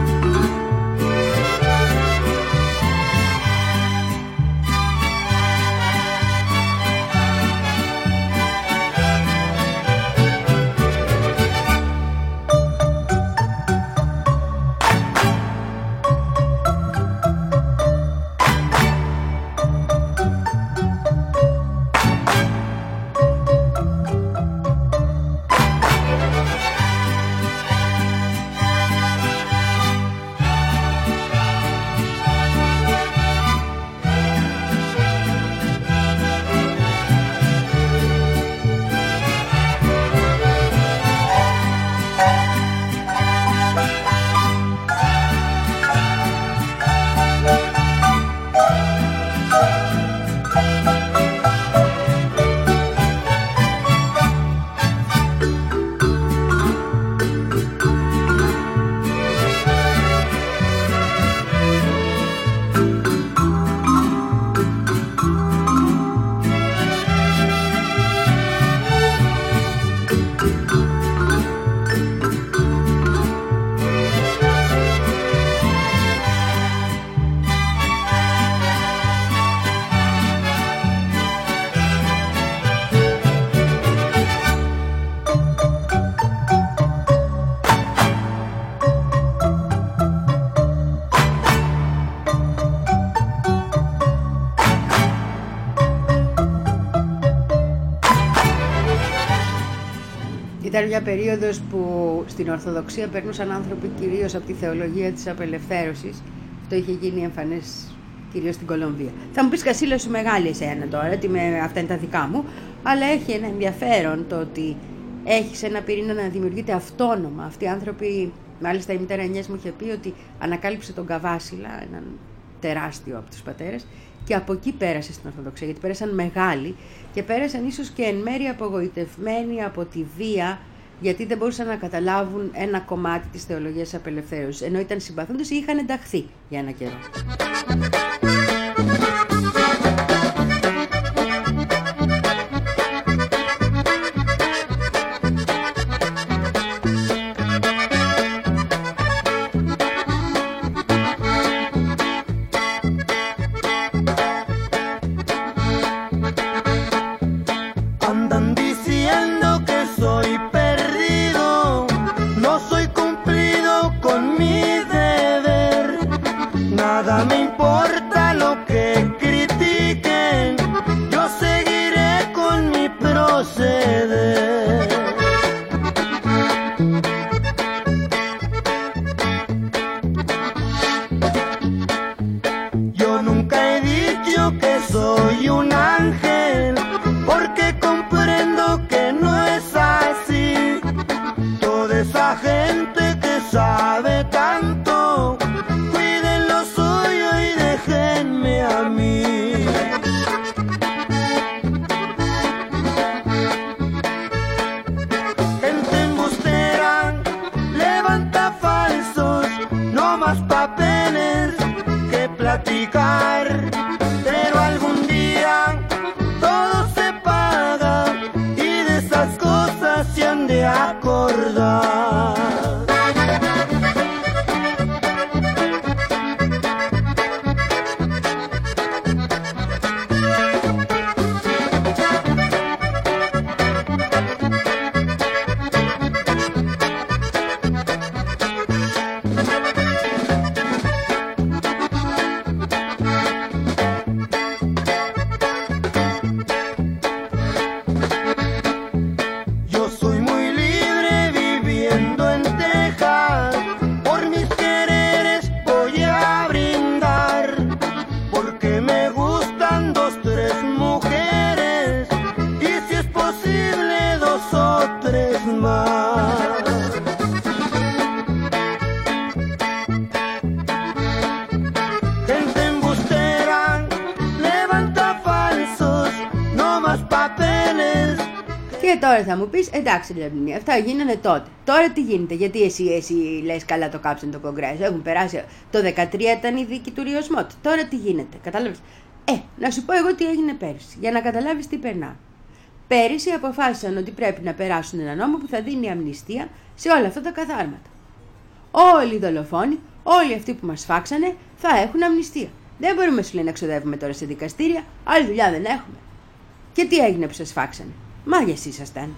Ήταν μια περίοδος που στην Ορθοδοξία περνούσαν άνθρωποι κυρίως από τη θεολογία της απελευθέρωσης. Αυτό είχε γίνει εμφανές κυρίως στην Κολομβία. Θα μου πεις, Κασίλα, σου μεγάλη εσένα τώρα, ότι με, αυτά είναι τα δικά μου, αλλά έχει ένα ενδιαφέρον το ότι έχεις ένα πυρήνα να δημιουργείται αυτόνομα. Αυτοί οι άνθρωποι, μάλιστα η μητέρα Ανιές μου είχε πει ότι ανακάλυψε τον Καβάσιλα, έναν τεράστιο από τους πατέρες, και από εκεί πέρασε στην Ορθοδοξία, γιατί πέρασαν μεγάλοι και πέρασαν ίσως και εν μέρει απογοητευμένοι από τη βία, γιατί δεν μπορούσαν να καταλάβουν ένα κομμάτι της θεολογίας της απελευθέρωσης, ενώ ήταν συμπαθούντες ή είχαν ενταχθεί για ένα καιρό. que soy un ángel, porque comprendo que no es así. Toda esa gente que sabe tanto, cuiden lo suyo y déjenme a mí. Gente embustera, levanta falsos, no más papeles que platicar. Pero algún día todo se paga y de esas cosas se han de acordar. Και τώρα θα μου πεις, εντάξει Λεωνία, αυτά γίνανε τότε. Τώρα τι γίνεται, γιατί εσύ, εσύ λες καλά το κάψαν το Κογκρέσο. Έχουν περάσει, το δεκατρία ήταν η δίκη του Ριοσμότ. Τώρα τι γίνεται, κατάλαβες. Ε, να σου πω εγώ τι έγινε πέρυσι, για να καταλάβεις τι περνά. Πέρυσι αποφάσισαν ότι πρέπει να περάσουν ένα νόμο που θα δίνει αμνηστία σε όλα αυτά τα καθάρματα. Όλοι οι δολοφόνοι, όλοι αυτοί που μας φάξανε, θα έχουν αμνηστία. Δεν μπορούμε, σου λέει, να ξοδεύουμε τώρα σε δικαστήρια, άλλη δουλειά δεν έχουμε. Και τι έγινε που σας φάξανε. Μάγες ήσασταν.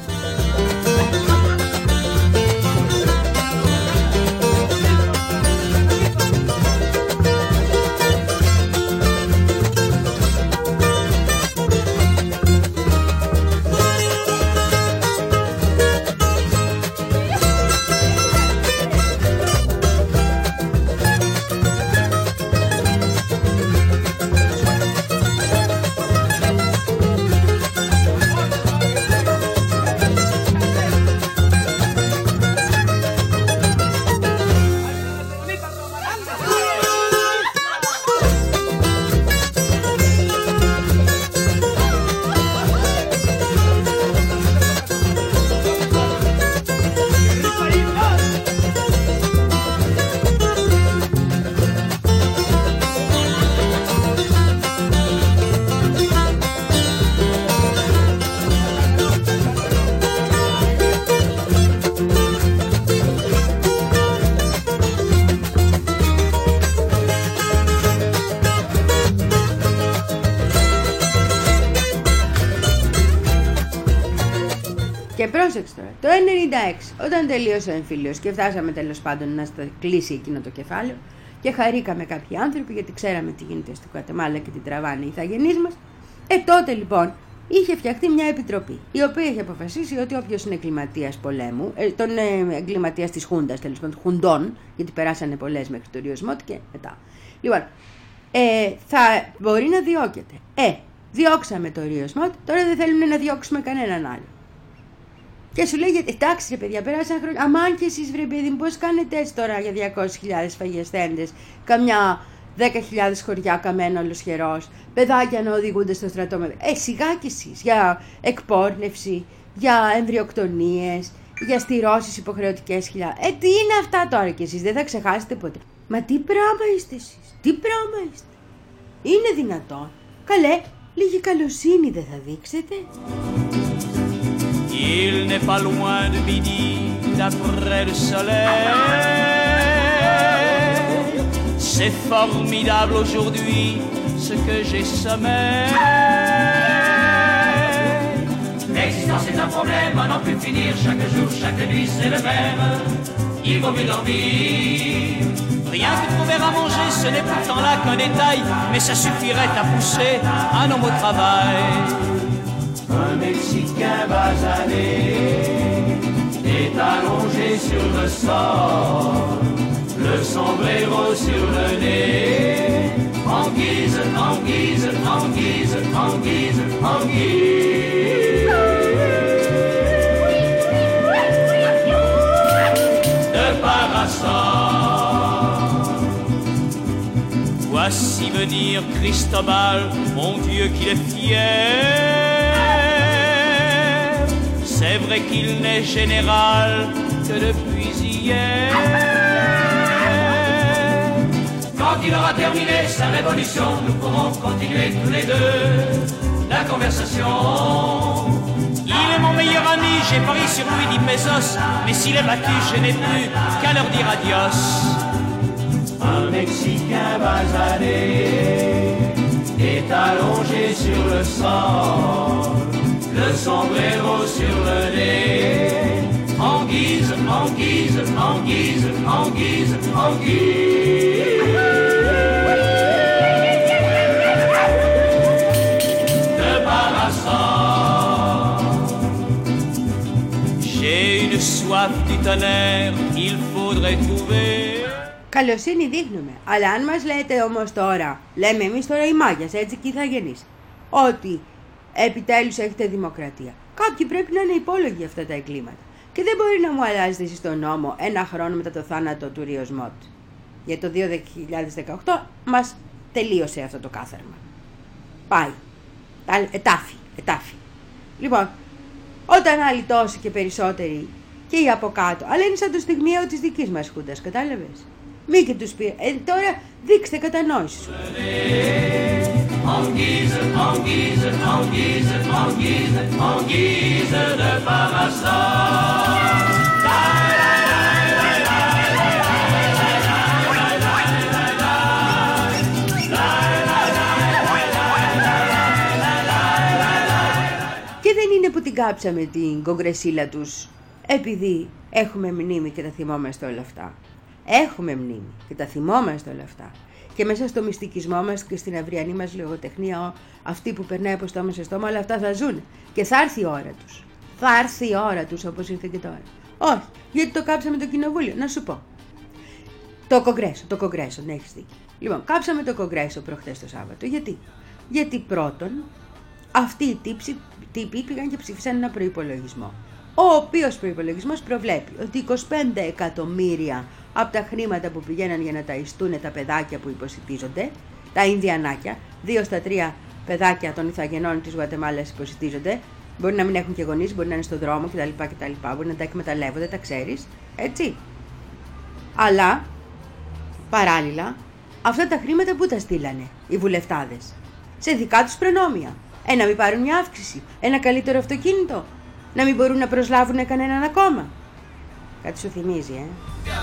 Και πρόσεξε τώρα, το ενενήντα έξι, όταν τελείωσε ο εμφύλιος και φτάσαμε τέλος πάντων να στα κλείσει εκείνο το κεφάλαιο και χαρήκαμε κάποιοι άνθρωποι γιατί ξέραμε τι γίνεται στο Γουατεμάλα και την τραβάνε οι ηθαγενείς μας, ε τότε λοιπόν είχε φτιαχτεί μια επιτροπή η οποία είχε αποφασίσει ότι όποιος είναι εγκληματίας πολέμου, ε, τον ε, εγκληματίας της Χούντας, τέλος πάντων Χουντών, γιατί περάσανε πολλές μέχρι το Ριοσμότ και μετά. Λοιπόν, ε, θα μπορεί να διώκεται. Ε, διώξαμε το Ριοσμότ, τώρα δεν θέλουν να διώξουμε κανέναν άλλο. Και σου λέει, εντάξει ρε παιδιά, πέρασαν χρόνια. Αμάν και εσείς βρε παιδί μου, πώς κάνετε έτσι τώρα για διακόσιες χιλιάδες φαγιασθέντες, καμιά δέκα χιλιάδες χωριά καμένο ολοσχερός, παιδάκια να οδηγούνται στο στρατό. Ε, σιγά κι εσείς, για εκπόρνευση, για εμβριοκτονίες, για στηρώσεις υποχρεωτικές χιλιάδες. Ε, τι είναι αυτά τώρα κι εσείς, δεν θα ξεχάσετε ποτέ. Μα τι πράγμα είστε εσείς, τι πράγμα είστε. Είναι δυνατόν. Καλέ, λίγη καλοσύνη δεν θα δείξετε. Il n'est pas loin de midi, d'après le soleil. C'est formidable aujourd'hui ce que j'ai sommeil. L'existence est un problème à n'en plus finir. Chaque jour, chaque nuit, c'est le même. Il vaut mieux dormir. Rien que trouver à manger, ce n'est pourtant là qu'un détail, mais ça suffirait à pousser un homme au travail. Un Mexicain basané est allongé sur le sol, le sombrero sur le nez, en guise, en en guise, en guise, en guise, en guise de parasol. Voici venir Cristobal, mon Dieu qu'il est fier. C'est vrai qu'il n'est général que depuis hier. Quand il aura terminé sa révolution, nous pourrons continuer tous les deux la conversation. Il est mon meilleur ami, j'ai parié sur lui, dit Bezos. Mais s'il est battu, je n'ai plus qu'à leur dire adios. Un Mexicain basané est allongé sur le sol, le sombrero sur le nez. En guise, en guise, en guise, en guise, en guise de parasol. J'ai une soif du tonnerre, il faudrait trouver. Καλοσύνη δείχνουμε, αλλά αν μας λέτε όμως τώρα, λέμε εμείς τώρα οι μάγιας, έτσι και οι ηθαγενείς, ότι επιτέλους έχετε δημοκρατία, κάποιοι πρέπει να είναι υπόλογοι αυτά τα εγκλήματα. Και δεν μπορεί να μου αλλάζετε εσείς τον νόμο ένα χρόνο μετά το θάνατο του Ρίος Μότ. Για το δύο χιλιάδες δεκαοκτώ μας τελείωσε αυτό το κάθαρμα. Πάει. Ετάφη, ετάφη. Λοιπόν, όταν άλλοι τόσοι και περισσότεροι και οι από κάτω, αλλά είναι σαν το στιγμιαίο της δικής μας χούντας, κατάλαβες. Μη και τους πει, ε, τώρα δείξτε κατανόηση σου. En guise, en guise, en guise, en guise, en guise de parasol. Και δεν είναι που την κάψαμε την κογκρεσίλα τους επειδή έχουμε μνήμη και τα θυμόμαστε όλα αυτά. Έχουμε μνήμη και τα θυμόμαστε όλα αυτά. Και μέσα στο μυστικισμό μας και στην αυριανή μας λογοτεχνία, αυτοί που περνάει από στόμα σε στόμα, όλα αυτά θα ζουν. Και θα έρθει η ώρα τους. Θα έρθει η ώρα τους όπως ήρθε και τώρα. Όχι, γιατί το κάψαμε το κοινοβούλιο. Να σου πω. Το κογκρέσο, το κογκρέσο, ναι, έχεις δίκιο. Λοιπόν, κάψαμε το κογκρέσο προχτές το Σάββατο. Γιατί? Γιατί πρώτον, αυτοί οι τύποι, τύποι πήγαν και ψήφισαν ένα προϋπολογισμό. Ο οποίος προϋπολογισμός προβλέπει ότι είκοσι πέντε εκατομμύρια από τα χρήματα που πηγαίναν για να ταΐστούν τα παιδάκια που υποσιτίζονται, τα Ινδιανάκια, δύο στα τρία παιδάκια των ηθαγενών της Γουατεμάλας υποσιτίζονται, μπορεί να μην έχουν και γονείς, μπορεί να είναι στον δρόμο κτλ, κτλ, μπορεί να τα εκμεταλλεύονται, τα ξέρεις, έτσι. Αλλά, παράλληλα, αυτά τα χρήματα που τα στείλανε οι βουλευτάδες, σε δικά τους προνόμια, ε, να μην πάρουν μια αύξηση, ένα καλύτερο αυτοκίνητο, να μην μπορούν να προσλάβουν κανέναν ακόμα. Κάτι σου θυμίζει, ε.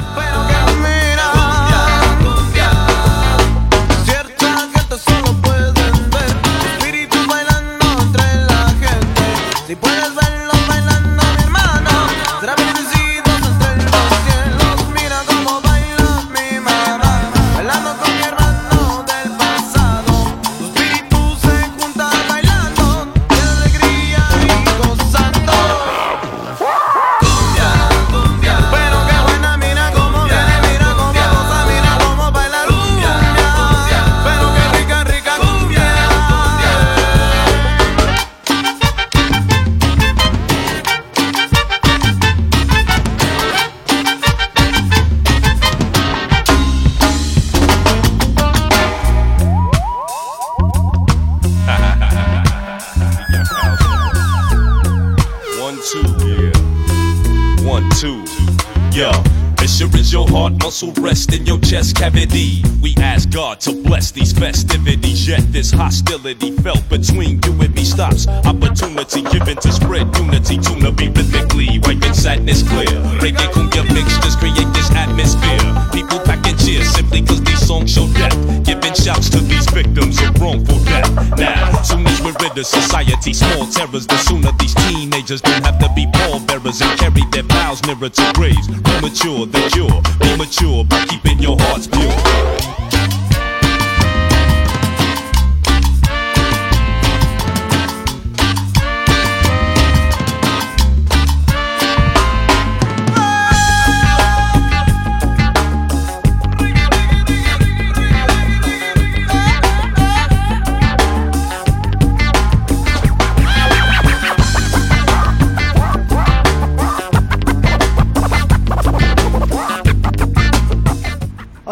Muscle rest in your chest cavity. We ask God to bless these festivities. Yet this hostility felt between you and me stops. Opportunity given to spread unity. Tuna be rhythmically wiping sadness clear. Reggae cumbia mixtures create this atmosphere. People packing cheers simply cause these songs show death. Giving shouts to these victims of wrongful death. Now, soon as we're rid of society, small terrors, the sooner these teenagers don't have to be pallbearers and carry their vows nearer to graves. Premature, the cure. Be mature by keeping your hearts pure.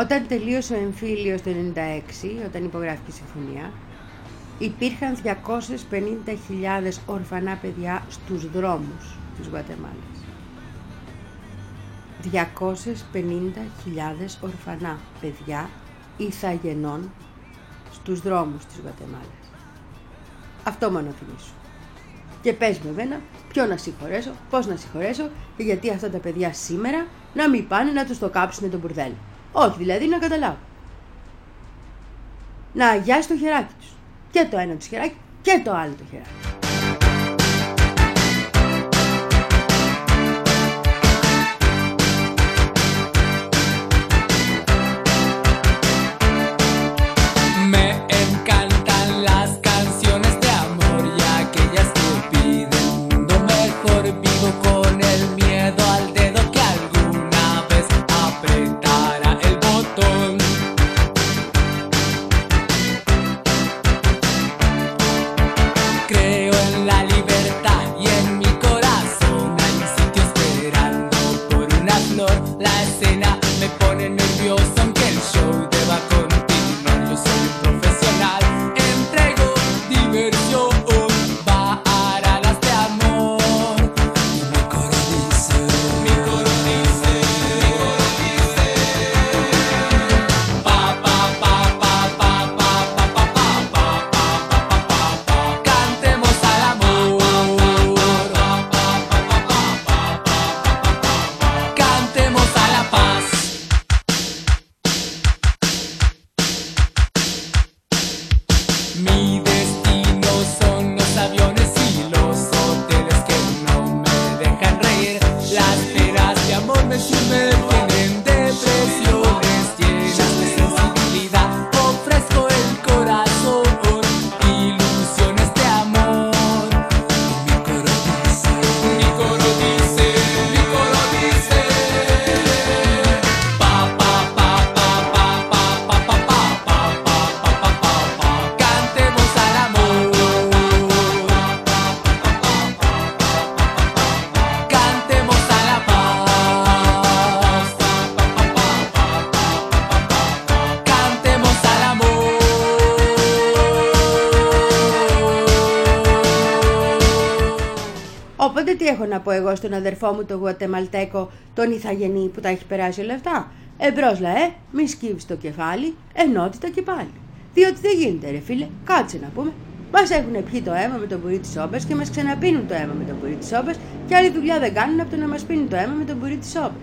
Όταν τελείωσε ο εμφύλιος το ενενήντα έξι, όταν υπογράφηκε η συμφωνία, υπήρχαν διακόσιες πενήντα χιλιάδες ορφανά παιδιά στους δρόμους της Γουατεμάλας. διακόσιες πενήντα χιλιάδες ορφανά παιδιά ηθαγενών στους δρόμους της Γουατεμάλας. Αυτό μόνο θυμίσου. Και πες με εμένα ποιο να συγχωρέσω, πώς να συγχωρέσω και γιατί αυτά τα παιδιά σήμερα να μην πάνε να τους το κάψουν το μπουρδέλο. Όχι δηλαδή να καταλάβω. Να αγιάσει το χεράκι τους. Και το ένα τους χεράκι και το άλλο το χεράκι. Οπότε τι έχω να πω εγώ στον αδερφό μου τον Γουατεμαλτέκο, τον ηθαγενή που τα έχει περάσει όλα αυτά? Εμπρός λαέ, μη σκύβεις το κεφάλι, ενότητα και πάλι. Διότι δεν γίνεται ρε φίλε, κάτσε να πούμε. Μας έχουν πιει το αίμα με τον πουρί της σόμπας και μας ξαναπίνουν το αίμα με τον πουρί της σόμπας και άλλη δουλειά δεν κάνουν από το να μας πίνουν το αίμα με τον πουρί της σόμπας.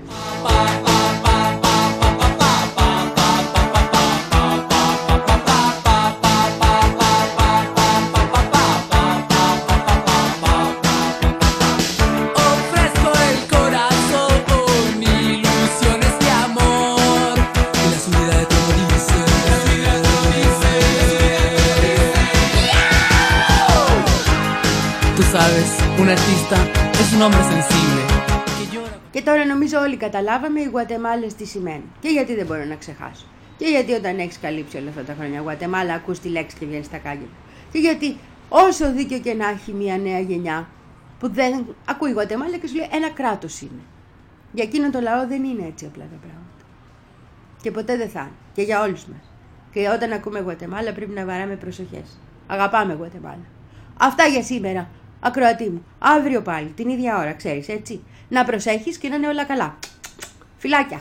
Un artista es un hombre sensible. Και τώρα νομίζω όλοι καταλάβαμε οι Γουατεμάλες τι σημαίνουν. Και γιατί δεν μπορώ να ξεχάσω. Και γιατί όταν έχεις καλύψει όλα αυτά τα χρόνια Γουατεμάλα ακούς τη λέξη και βγαίνεις στα κάγγελα. Και γιατί όσο δίκιο και να έχει μια νέα γενιά που δεν ακούει Γουατεμάλα και σου λέει ένα κράτος είναι. Για εκείνον το λαό δεν είναι έτσι απλά τα πράγματα. Και ποτέ δεν θα είναι. Και για όλους μας. Και όταν ακούμε Γουατεμάλα πρέπει να βαράμε προσοχές. Αγαπάμε Γουατεμάλα. Αυτά για σήμερα. Ακροατή μου, αύριο πάλι, την ίδια ώρα, ξέρεις, έτσι. Να προσέχεις και να είναι όλα καλά. Φιλάκια!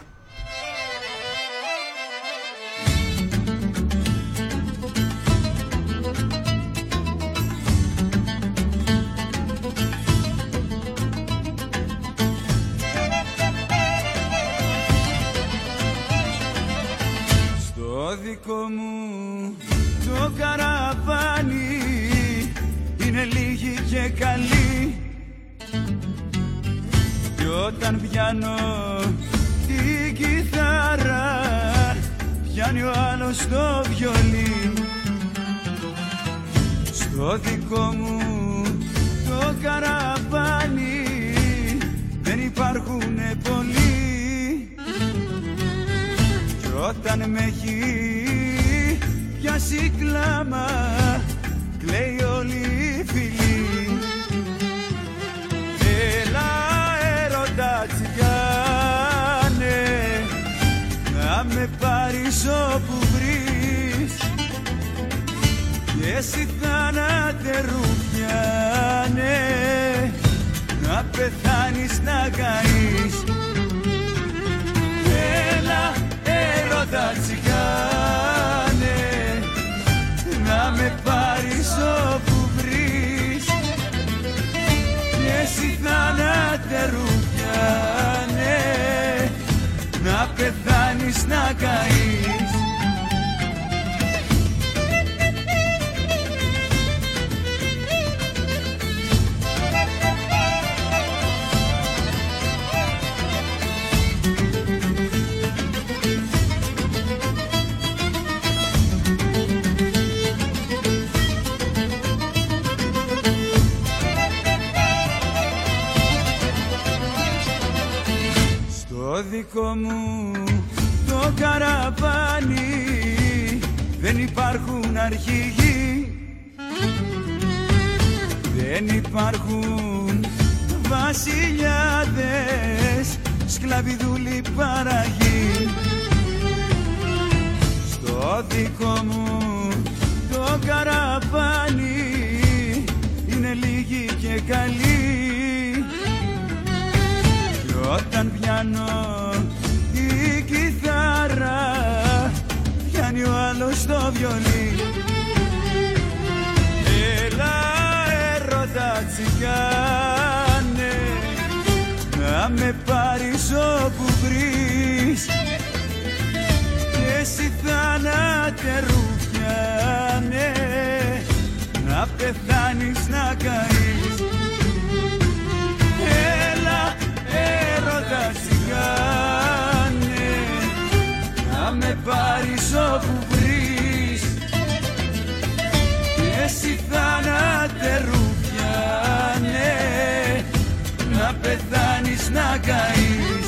Στο δικό μου το καραβάνι είναι λίγοι και καλοί κι όταν πιάνω την κιθάρα πιάνει ο άλλος το βιολί. Στο δικό μου το καραβάνι δεν υπάρχουνε πολλοί κι όταν με έχει πιάσει κλάμα κλαίει όλη η φιλή. Έλα έρωτα τσιγάνε να με πάρει κι εσύ θάνατε ρουφιάνε, να πεθάνεις να καείς. Έλα έρωτα τσιγάνε, να με πάρεις όπου βρεις, κι εσύ θάνατε ρουφιάνε, να πεθάνεις να καείς. Στο δικό μου το καραβάνι δεν υπάρχουν αρχηγοί, δεν υπάρχουν βασιλιάδες, σκλαβιδούλοι παραγοί. Στο δικό μου το καραβάνι είναι λίγοι και καλοί, κι όταν πιάνω η κιθάρα πιάνει ο άλλος το βιολί. Έλα έρωτα τσιγάνε, να με πάρεις όπου βρεις, κι εσύ θάνατε ρουφιάνε, να πεθάνεις να καείς. Έλα έρωτα τσιγάνε, να με πάρεις όπου βρεις, κι εσύ θάνατε ρουφιάνε, να πεθάνεις να καείς.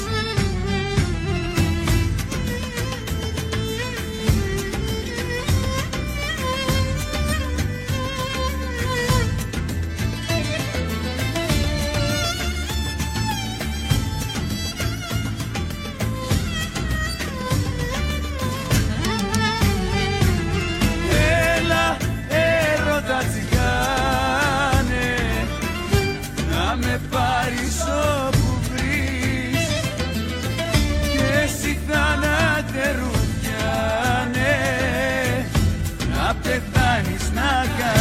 Πάρεις όπου βρεις, κι εσύ θάνατε ρουφιάνε, να πεθάνεις να καείς.